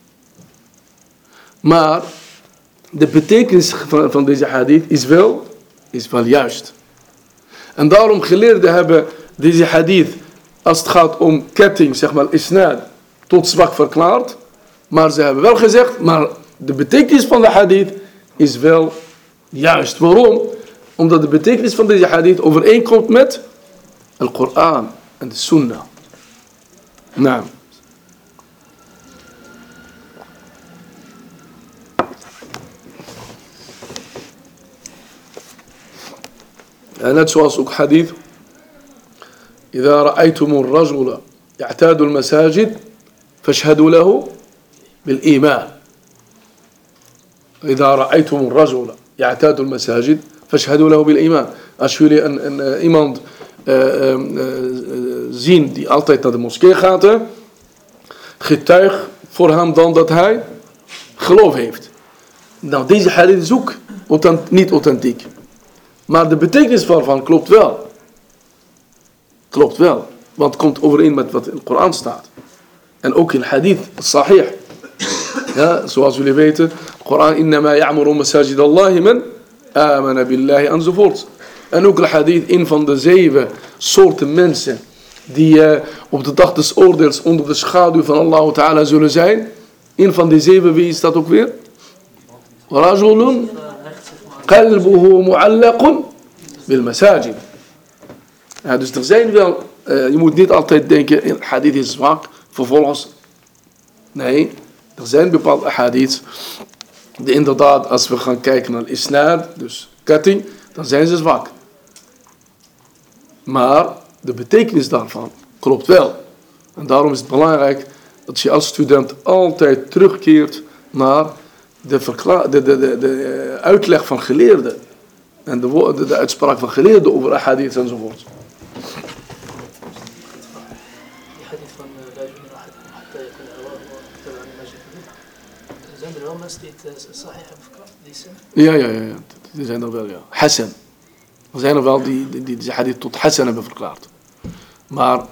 Maar de betekenis van deze hadith is wel juist. En daarom geleerden hebben deze hadith, als het gaat om ketting, zeg maar isnad, tot zwak verklaard. Maar ze hebben wel gezegd, maar de betekenis van de hadith is wel juist. Waarom? Omdat de betekenis van deze hadith overeenkomt met de Koran en de Sunnah. Nou. En net zoals ook hadith: إذا رأيتم الرجل يعتاد المساجد فاشهدوا له بالإيمان. إذا رأيتم الرجل يعتاد المساجد فاشهدوا له بالإيمان. Als jullie iemand zien die altijd naar de moskee gaat, getuig voor hem dan dat hij geloof heeft. Nou, deze hadith is ook niet authentiek. Maar de betekenis waarvan klopt wel. Klopt wel. Want het komt overeen met wat in de Koran staat. En ook in hadith, sahih. Ja, zoals jullie weten, de Koran: innama ya'muru masajid Allahi man amana billahi enzovoort. En ook de hadith: een van de 7 soorten mensen die op de dag des oordeels onder de schaduw van Allah Ta'ala zullen zijn. Een van die 7, wie is dat ook weer? Rajulun qalbuhu mu'allaqun bil masajid. Ja, dus er zijn wel, je moet niet altijd denken, hadith is zwak, vervolgens. Nee, er zijn bepaalde hadiths die inderdaad, als we gaan kijken naar isnad, dus ketting, dan zijn ze zwak. Maar de betekenis daarvan klopt wel. En daarom is het belangrijk dat je als student altijd terugkeert naar de uitleg van geleerden. En de uitspraak van geleerden over hadith enzovoort. Die hadith van zijn er wel mensen die het sahih hebben verklaard? Ja. Die zijn er wel, ja. Hassan. Er zijn er wel die deze hadith tot Hassan hebben verklaard. Maar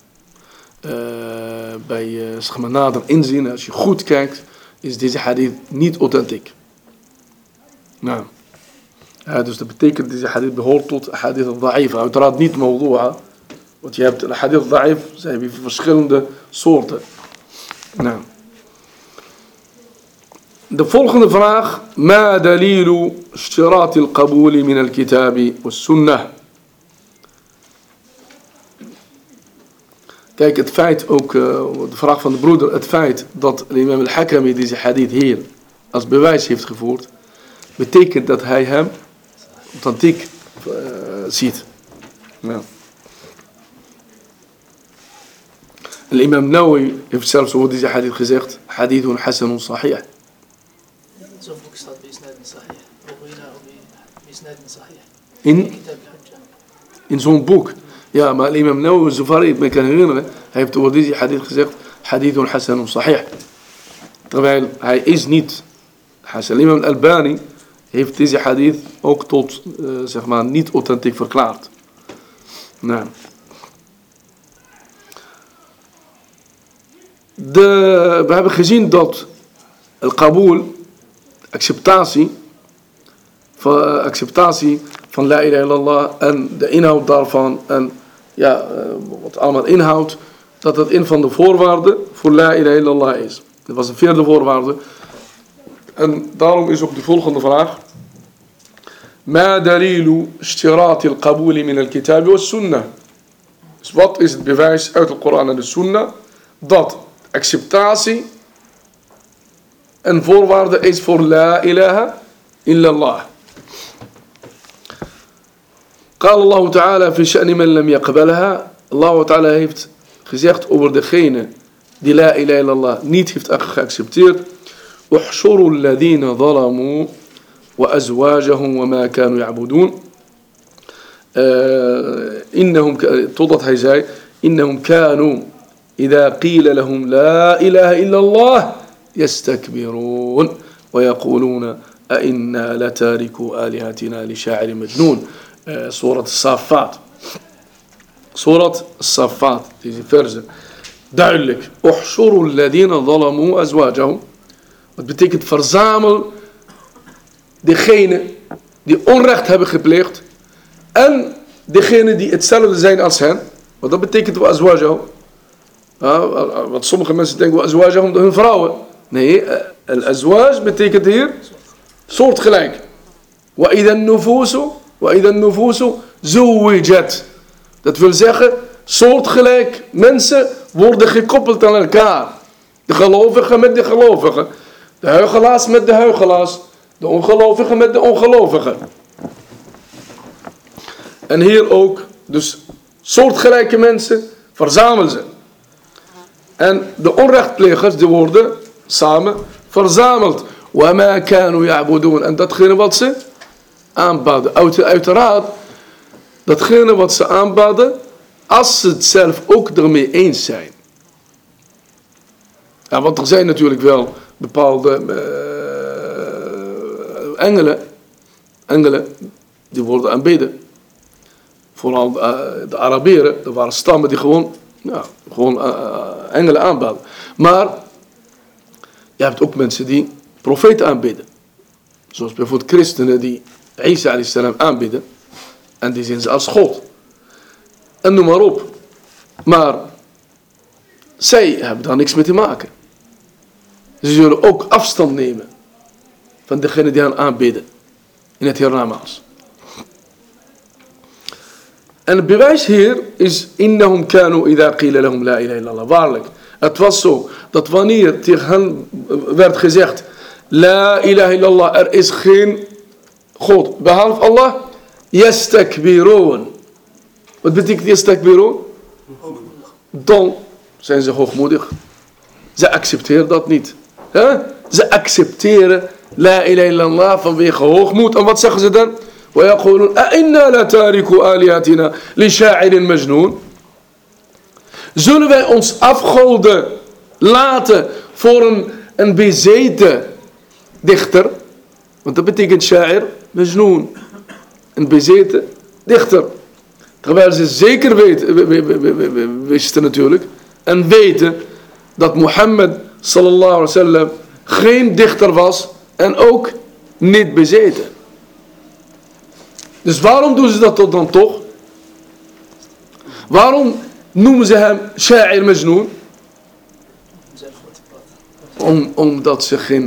bij zeg maar nader inzien, als je goed kijkt, is deze hadith niet authentiek. Nou. Ja, dus dat betekent deze hadith behoort tot hadith al-da'if. Uiteraard niet mawdu'a. Want je hebt een hadith al-da'if, zijn weer verschillende soorten. Nou. De volgende vraag: Ma dalilu ishtirati al-qabuli min al-kitabi wa sunnah? Kijk, het feit ook, de vraag van de broeder, het feit dat imam al-Hakami deze hadith hier als bewijs heeft gevoerd, betekent dat hij hem authentiek ziet. Ja. En imam Nawawi heeft zelfs over deze hadith gezegd, hadithun hasanun sahih. Zo'n boek staat bij Isnad Sahih. Isnad Sahih. In zo'n boek. Ja, maar imam Nawawi, zover ik me kan herinneren, hij heeft over deze hadith gezegd, hadithun hasanun sahih. Terwijl hij is niet Hasan. Imam Albani heeft deze hadith ook tot, zeg maar, niet authentiek verklaard. Nou. We hebben gezien dat al-Qabool, acceptatie van la ilaha illallah en de inhoud daarvan en ja, wat allemaal inhoudt, dat het een van de voorwaarden voor la ilaha illallah is. Dat was de 4e voorwaarde. En daarom is ook de volgende vraag. Ma dalilu ishtirati al-qabool min al-kitab wa sunnah. Dus wat is het bewijs uit de Koran en de Sunnah dat acceptatie een voorwaarde is voor la ilaha illallah. قال الله تعالى في شأن من لم يقبلها. Allah Ta'ala heeft gezegd over degene die la ilaha illallah niet heeft geaccepteerd. احشروا الذين ظلموا وأزواجهم وما كانوا يعبدون. Totdat hij zei, إنهم كانوا إذا قيل لهم لا إله إلا الله يستكبرون ويقولون أئنا لتاركوا آلهتنا لشاعر مجنون. سورة الصافات. سورة الصافات. Deze verse. Duidelijk. احشروا الذين ظلموا أزواجهم. Wat betekent verzamel degene die onrecht hebben gepleegd en degene die hetzelfde zijn als hen. Wat dat betekent wa azwajahum. Want sommige mensen denken wa azwajahum hun vrouwen. Nee, al-azwaj betekent hier soortgelijk. Wa idhan nufusu zuwijat. Dat wil zeggen, soortgelijk mensen worden gekoppeld aan elkaar. De gelovigen met de gelovigen. De huichelaars met de huichelaars. De ongelovigen met de ongelovigen. En hier ook, dus soortgelijke mensen, verzamel ze. En de onrechtplegers, die worden samen verzameld. وَمَا كَانُوا يَعْبُدُونَ. En datgene wat ze aanbaden. Uiteraard, datgene wat ze aanbaden, als ze het zelf ook ermee eens zijn. Ja, want er zijn natuurlijk wel bepaalde engelen die worden aanbeden. Vooral de Arabieren, er waren stammen die gewoon engelen aanbaden. Maar je hebt ook mensen die profeten aanbidden. Zoals bijvoorbeeld christenen die Isa alayhi salam aanbidden. En die zien ze als God. En noem maar op. Maar zij hebben daar niks mee te maken. Ze zullen ook afstand nemen van degene die hen aanbidden in het hiernamaals. En het bewijs hier is innahum kanu idha qila lahum la ilaha illallah. Waarlijk, het was zo dat wanneer tegen hen werd gezegd la ilaha illallah, er is geen God behalve Allah, yastakbiroon. Wat betekent yastakbiroon? Dan zijn ze hoogmoedig. Ze accepteren dat niet. Ze accepteren la ilaha illallah vanwege hoogmoed. En wat zeggen ze dan? وَيَقُولُونَ أَإِنَّا لَتَارِكُوا آلِهَتِنَا لِشَاعِرٍ مَجْنُونَ. Zullen wij ons afgoden laten voor een bezeten dichter? Want dat betekent sha'ir, majnoon. Een bezeten dichter. Terwijl ze zeker wisten natuurlijk en weten dat Mohammed sallallahu alaihi wasallam geen dichter was en ook niet bezeten. Dus waarom doen ze dat dan toch? Waarom noemen ze hem sha'ir majnoon? Omdat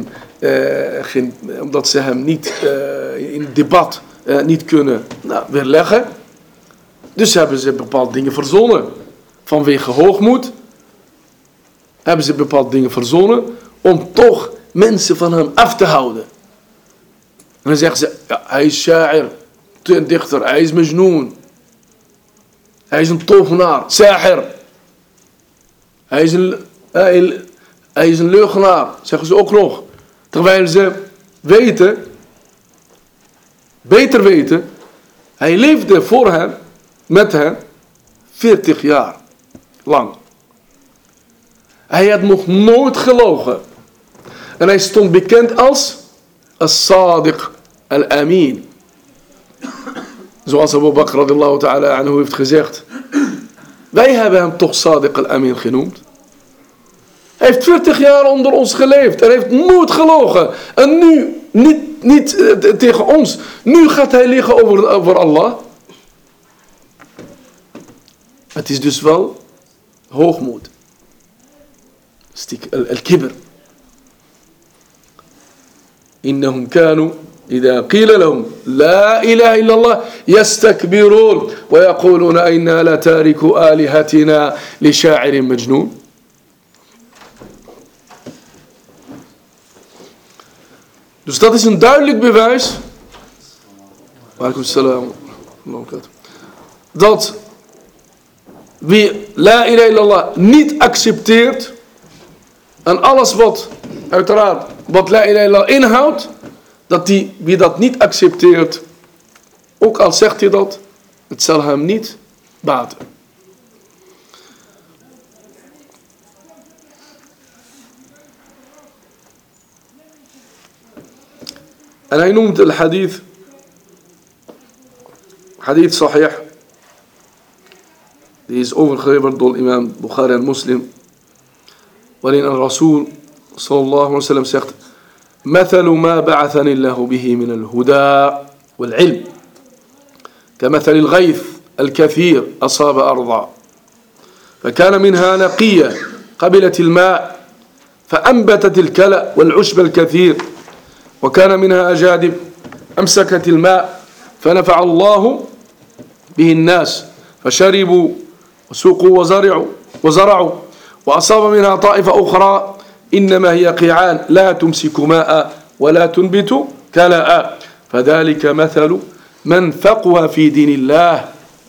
ze hem niet in debat niet kunnen weerleggen. Dus hebben ze bepaalde dingen verzonnen. vanwege hoogmoed, hebben ze bepaalde dingen verzonnen om toch mensen van hem af te houden. En dan zeggen ze, ja, hij is sha'ir, een dichter, hij is majnoon. Hij is een tovenaar, sahir. Hij is een leugenaar, zeggen ze ook nog. Terwijl ze weten, beter weten, hij leefde voor hen, met hen, 40 jaar lang. Hij had nog nooit gelogen. En hij stond bekend als as-sadiq al-amin. Zoals Abu Bakr radiyallahu ta'ala anhu heeft gezegd. Wij hebben hem toch sadiq al-amin genoemd. Hij heeft 40 jaar onder ons geleefd. En heeft nooit gelogen. En nu, niet tegen ons. Nu gaat hij liegen over Allah. Het is dus wel hoogmoed. Al-kibr. إنهم كانوا إذا قيل لهم لا إله إلا الله يستكبرون ويقولون إنا لتاركوا آلهتنا لشاعر مجنون. Dus dat is een duidelijk bewijs. Walaikum salam. Dat wie la ilaha illallah niet accepteert en alles wat uiteraard wat la ilaha illallah inhoudt, dat wie dat niet accepteert, ook al zegt hij dat, het zal hem niet baten. En hij noemt het hadith sahih, die is overgeleverd door imam Bukhari en Muslim, waarin een Rasul sallallahu alaihi wasallam zegt: مثل ما بعثني الله به من الهدى والعلم كمثل الغيث الكثير أصاب أرضا فكان منها نقية قبلت الماء فأنبتت الكلأ والعشب الكثير وكان منها أجادب أمسكت الماء فنفع الله به الناس فشربوا وسوقوا وزرعوا وأصاب منها طائفة أخرى إنما هي قيعان لا تمسك ماء ولا تنبت كلاء فذلك مثل من فقه في دين الله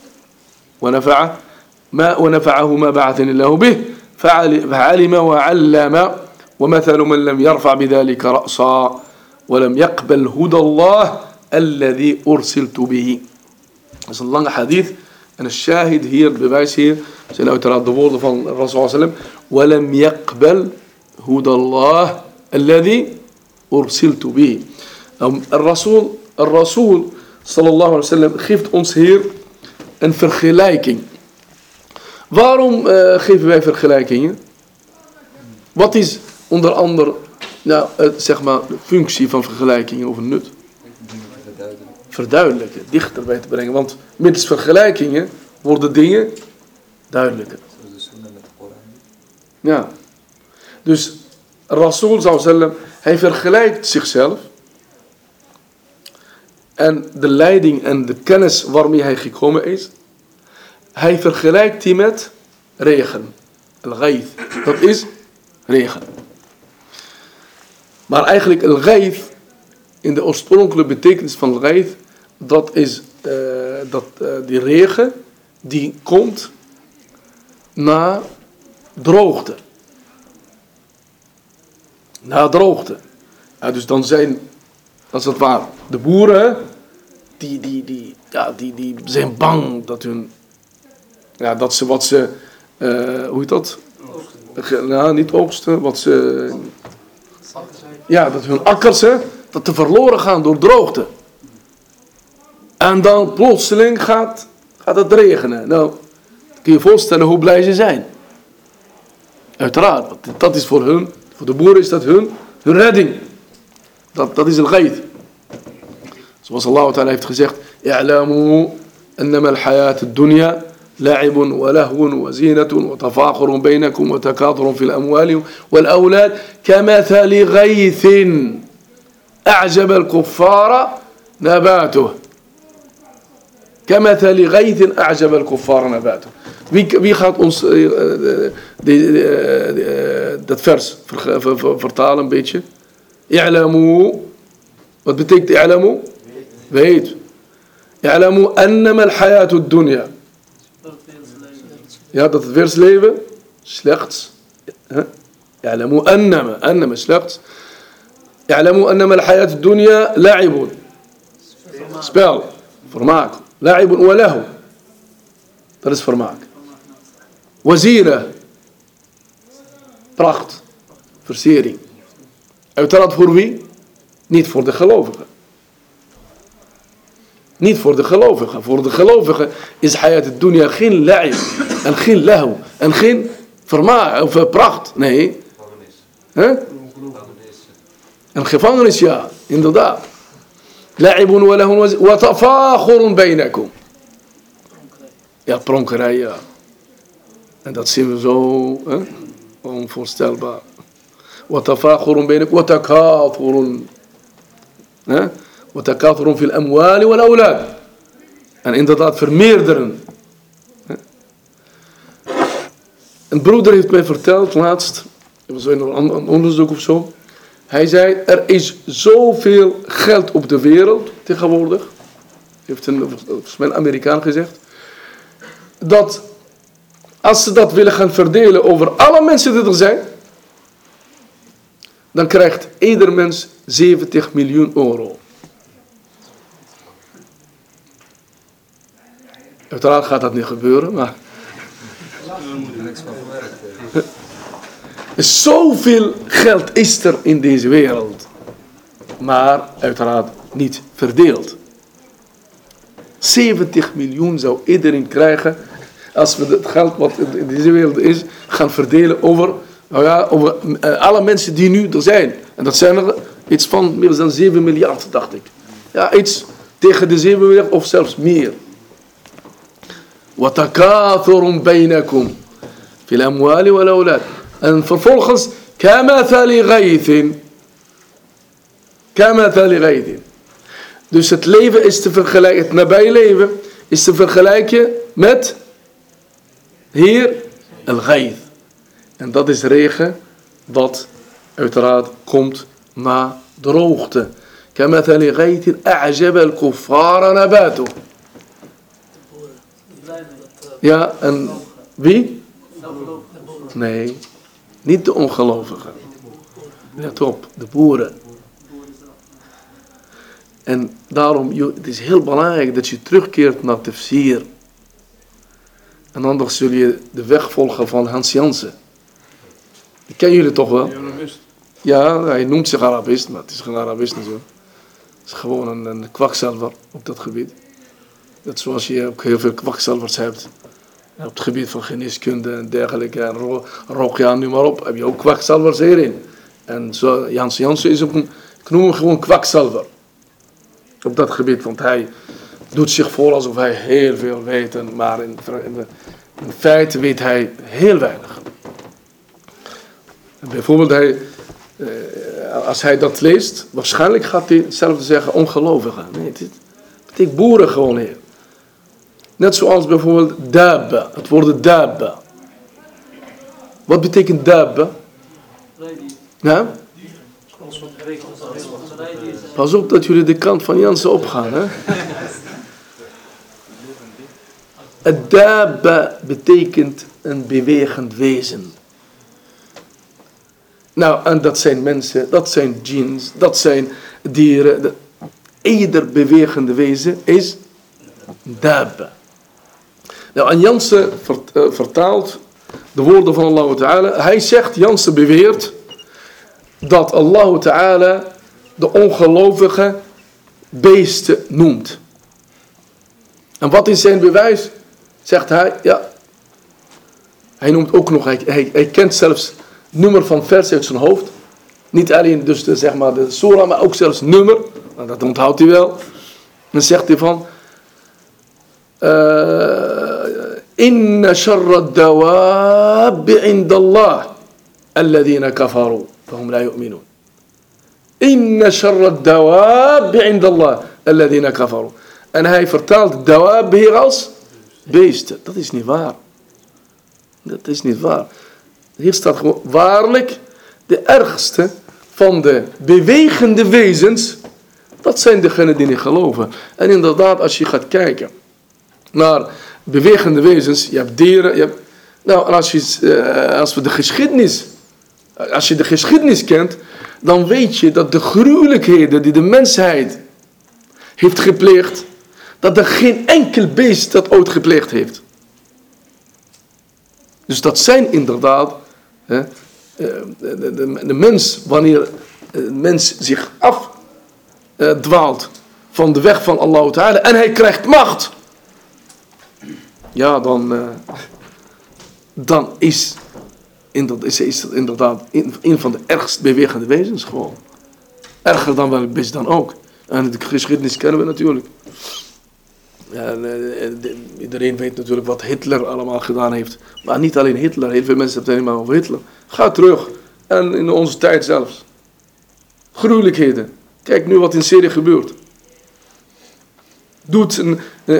ونفعه ما بعثني الله به فعلم وعلم ومثل من لم يرفع بذلك رأسا ولم يقبل هدى الله الذي أرسلت به. Dat is een lange hadith en het shahid hier, het bewijs hier, zijn uiteraard de woorden van Rasul sallam. ولم يقبل هدى الله الذي أرسلت به. الرسول صلى الله عليه وسلم geeft ons hier een vergelijking. Waarom geven wij vergelijkingen? Wat is onder andere zeg maar de functie van vergelijkingen of een nut? Verduidelijken, dichterbij te brengen. Want middels vergelijkingen worden dingen duidelijker. Ja. Dus Rasul sallam, hij vergelijkt zichzelf en de leiding en de kennis waarmee hij gekomen is, hij vergelijkt die met regen. Al-ghayth, dat is regen. Maar eigenlijk al-ghayth, in de oorspronkelijke betekenis van al-ghayth, dat is die regen die komt na droogte. Na droogte. Ja, dus dan zijn, als het ware, de boeren, die zijn bang dat hun, ja, dat ze wat ze, hoe heet dat? Nou, niet oogsten, wat ze, ja, dat hun akkers, dat te verloren gaan door droogte. En dan plotseling gaat het regenen. Nou, kun je je voorstellen hoe blij ze zijn. Uiteraard, want dat is voor hun, voor de boeren is dat hun redding. Dat is al-ghayth. Zoals Allah ta'ala heeft gezegd: "I'lamu annama al-hayat ad-dunya la'ibun wa lahwun wa zinatun wa tafakhurun bainakum wa takathurun fil amwali wal awlad kamathali ghaythin a'jaba al-kuffara nabatuh." كمثل غيث أعجب الكفار نباته. Wie gaat ons dat vers vertalen een beetje? I'lamu. Wat betekent i'lamu? Weet. I'lamu annama al-hayatu ad-dunya. Ja, dat het wereldleven slechts. I'lamu annama slechts. I'lamu annama al-hayatu ad-dunya la'ibun. Spel, vermaak. La'ibun wa lahu. Dat is vermaak. Wazira. Pracht. Versiering. Uiteraard voor wie? Niet voor de gelovigen. Niet voor de gelovigen. Voor de gelovigen is hayat ad-dunya geen la'ib. En geen lahu. En geen vermaak of pracht. Nee. Een gevangenis, ja. Inderdaad. La'ibun wa lahu wa tafakhurun bainakum. Ja, pronkerij, ja. En dat zien we zo, onvoorstelbaar. وتفاخر بينكم وتكاثر في الأموال والأولاد. En inderdaad vermeerderen. Een broeder heeft mij verteld laatst, er was een onderzoek of zo. Hij zei, er is zoveel geld op de wereld tegenwoordig. Heeft een Amerikaan gezegd. Dat als ze dat willen gaan verdelen over alle mensen die er zijn, dan krijgt ieder mens 70 miljoen euro. Uiteraard gaat dat niet gebeuren, maar zoveel geld is er in deze wereld, maar uiteraard niet verdeeld. 70 miljoen zou iedereen krijgen als we het geld wat in deze wereld is gaan verdelen over alle mensen die nu er zijn. En dat zijn er iets van meer dan 7 miljard, dacht ik. Ja, iets tegen de 7 miljard of zelfs meer. وَتَكَاثُرٌ بَيْنَكُمْ فِي الْأَمْوَالِ وَالْأَوْلَادِ. En vervolgens كَمَثَلِ غَيْثٍ. Dus het leven is te vergelijken, het nabijleven is te vergelijken met hier al-ghayth. En dat is regen wat uiteraard komt na droogte. كَمَثَلِ غَيْثٍ أَعْجَبَ الْكُفَّارَ نَبَاتُهُ. Ja, en wie? Nee, niet de ongelovigen. Let op, de boeren. En daarom, het is heel belangrijk dat je terugkeert naar tafsir. En anders zul je de weg volgen van Hans Jansen. Die kennen jullie toch wel? Ja, hij noemt zich Arabist, maar het is geen Arabist en zo. Het is gewoon een kwakzalver op dat gebied. Net zoals je ook heel veel kwakzalvers hebt. Op het gebied van geneeskunde en dergelijke. En Rogia, noem maar op. Heb je ook kwakzalvers hierin. En zo, Jansen is ook ik noem hem gewoon kwakzalver. Op dat gebied, want hij doet zich voor alsof hij heel veel weet. Maar in feite weet hij heel weinig. En bijvoorbeeld, als hij dat leest, waarschijnlijk gaat hij hetzelfde zeggen, ongelovigen. Nee, het betekent boeren gewoon hier. Net zoals bijvoorbeeld dabba, het woord dabba. Wat betekent dabba? Ja? Pas op dat jullie de kant van Jansen opgaan. Hè? Het dabba betekent een bewegend wezen. Nou, en dat zijn mensen, dat zijn djinns, dat zijn dieren. Ieder bewegende wezen is dabba. Nou, en Jansen vertaalt de woorden van Allah Ta'ala. Hij zegt, Jansen beweert, dat Allah Ta'ala de ongelovige beesten noemt. En wat is zijn bewijs? Zegt hij, ja. Hij noemt ook nog, hij kent zelfs nummer van vers uit zijn hoofd. Niet alleen dus zeg maar de surah, maar ook zelfs nummer. Nou, dat onthoudt hij wel. Dan zegt hij van, Inna sharra ad-dawabbi inda Allah alladhina kafaru fahum la yu'minun. Inna sharra ad-dawabbi inda Allah alladhina kafaru. En hij vertaalt dawab hier als beesten. Dat is niet waar. Dat is niet waar. Hier staat gewoon, waarlijk de ergste van de bewegende wezens, dat zijn degenen die niet geloven. En inderdaad, als je gaat kijken naar bewegende wezens, je hebt dieren, je hebt, nou, en als je de geschiedenis kent, dan weet je dat de gruwelijkheden die de mensheid heeft gepleegd, dat er geen enkel beest dat ooit gepleegd heeft. Dus dat zijn inderdaad de mens, wanneer de mens zich afdwaalt van de weg van Allah Ta'ala en hij krijgt macht, ja, dan is inderdaad een van de ergst bewegende wezens gewoon. Erger dan welk beest dan ook. En de geschiedenis kennen we natuurlijk. Ja, iedereen weet natuurlijk wat Hitler allemaal gedaan heeft. Maar niet alleen Hitler. Heel veel mensen hebben het helemaal over Hitler. Ga terug. En in onze tijd zelfs. Gruwelijkheden. Kijk nu wat in Syrië gebeurt. Doet een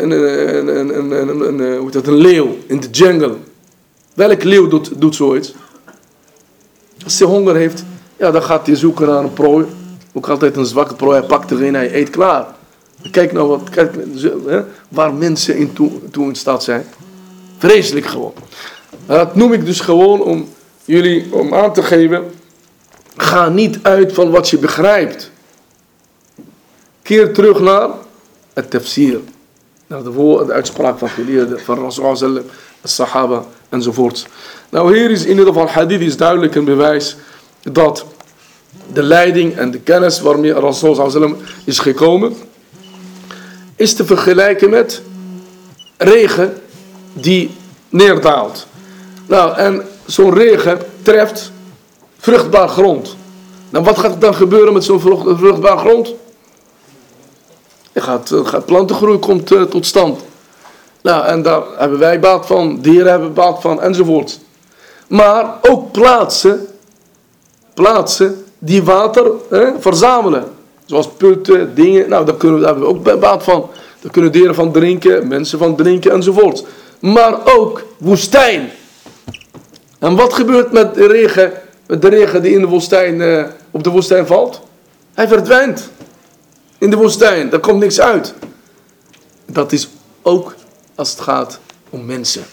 leeuw in de jungle. Welk leeuw doet zoiets? Als hij honger heeft, ja, dan gaat hij zoeken naar een prooi. Ook altijd een zwakke prooi. Hij pakt erin, hij eet klaar. Kijk nou waar mensen toe in staat zijn. Vreselijk gewoon. Dat noem ik dus gewoon om jullie om aan te geven. Ga niet uit van wat je begrijpt. Keer terug naar het tafsir. Naar de uitspraak van geleerden, van Rasul, de Sahaba enzovoorts. Nou, hier is in ieder geval hadith is duidelijk een bewijs dat de leiding en de kennis waarmee Rasul is gekomen, is te vergelijken met regen die neerdaalt. Nou, en zo'n regen treft vruchtbaar grond. Nou, wat gaat er dan gebeuren met zo'n vruchtbaar grond? Plantengroei komt tot stand. Nou, en daar hebben wij baat van, dieren hebben baat van, enzovoort. Maar ook plaatsen die water verzamelen. Zoals putten, dingen, nou, daar hebben we ook baat van. Daar kunnen dieren van drinken, mensen van drinken, enzovoort. Maar ook woestijn. En wat gebeurt met de regen die in de woestijn, op de woestijn valt? Hij verdwijnt. In de woestijn, daar komt niks uit. Dat is ook als het gaat om mensen.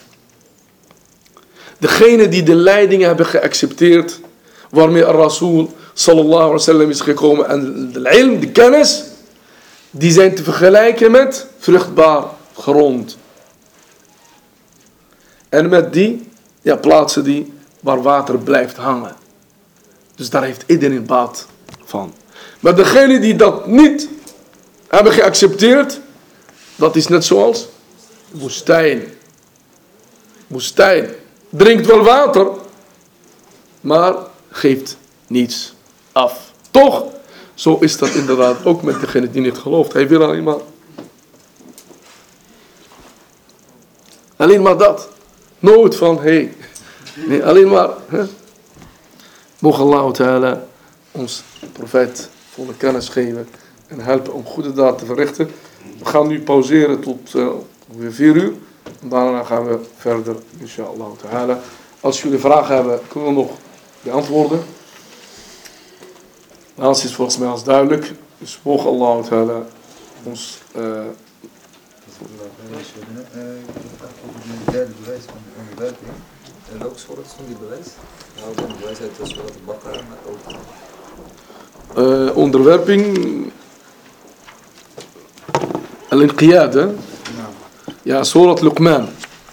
Degene die de leiding hebben geaccepteerd, waarmee Rasul sallallahu alaihi wasallam is gekomen, en de ilm, de kennis, die zijn te vergelijken met vruchtbaar grond. En met die plaatsen die waar water blijft hangen. Dus daar heeft iedereen baat van. Maar degene die dat niet hebben geaccepteerd, dat is net zoals woestijn. Woestijn. Drinkt wel water, maar geeft niets af. Toch? Zo is dat inderdaad ook met degene die niet gelooft. Hij wil alleen maar dat. Nooit van, nee, alleen maar. Mogen Allah Ta'ala ons profeet volle kennis geven en helpen om goede daden te verrichten. We gaan nu pauzeren tot ongeveer 4 uur. En daarna gaan we verder, inshallah ta'ala. Als jullie vragen hebben, kunnen we nog beantwoorden. De laatste is volgens mij als duidelijk. Dus mogen Allah ta'ala ons... welke soort stond die bewijs? Nou, de bewijs uit de soort Baqarah, maar ook... onderwerping... Al-Inqiyad, hè? Ja, Surat Luqman.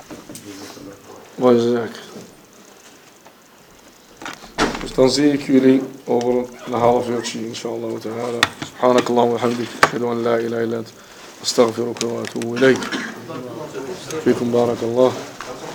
Dus dan zie ik jullie over een half uurtje, inshallah ta'ala. Subhanakallah wa hamdik. Ashhadu an la ilaha illa ant. Astaghfiruka wa atubu ilayk. Fikum barakallah.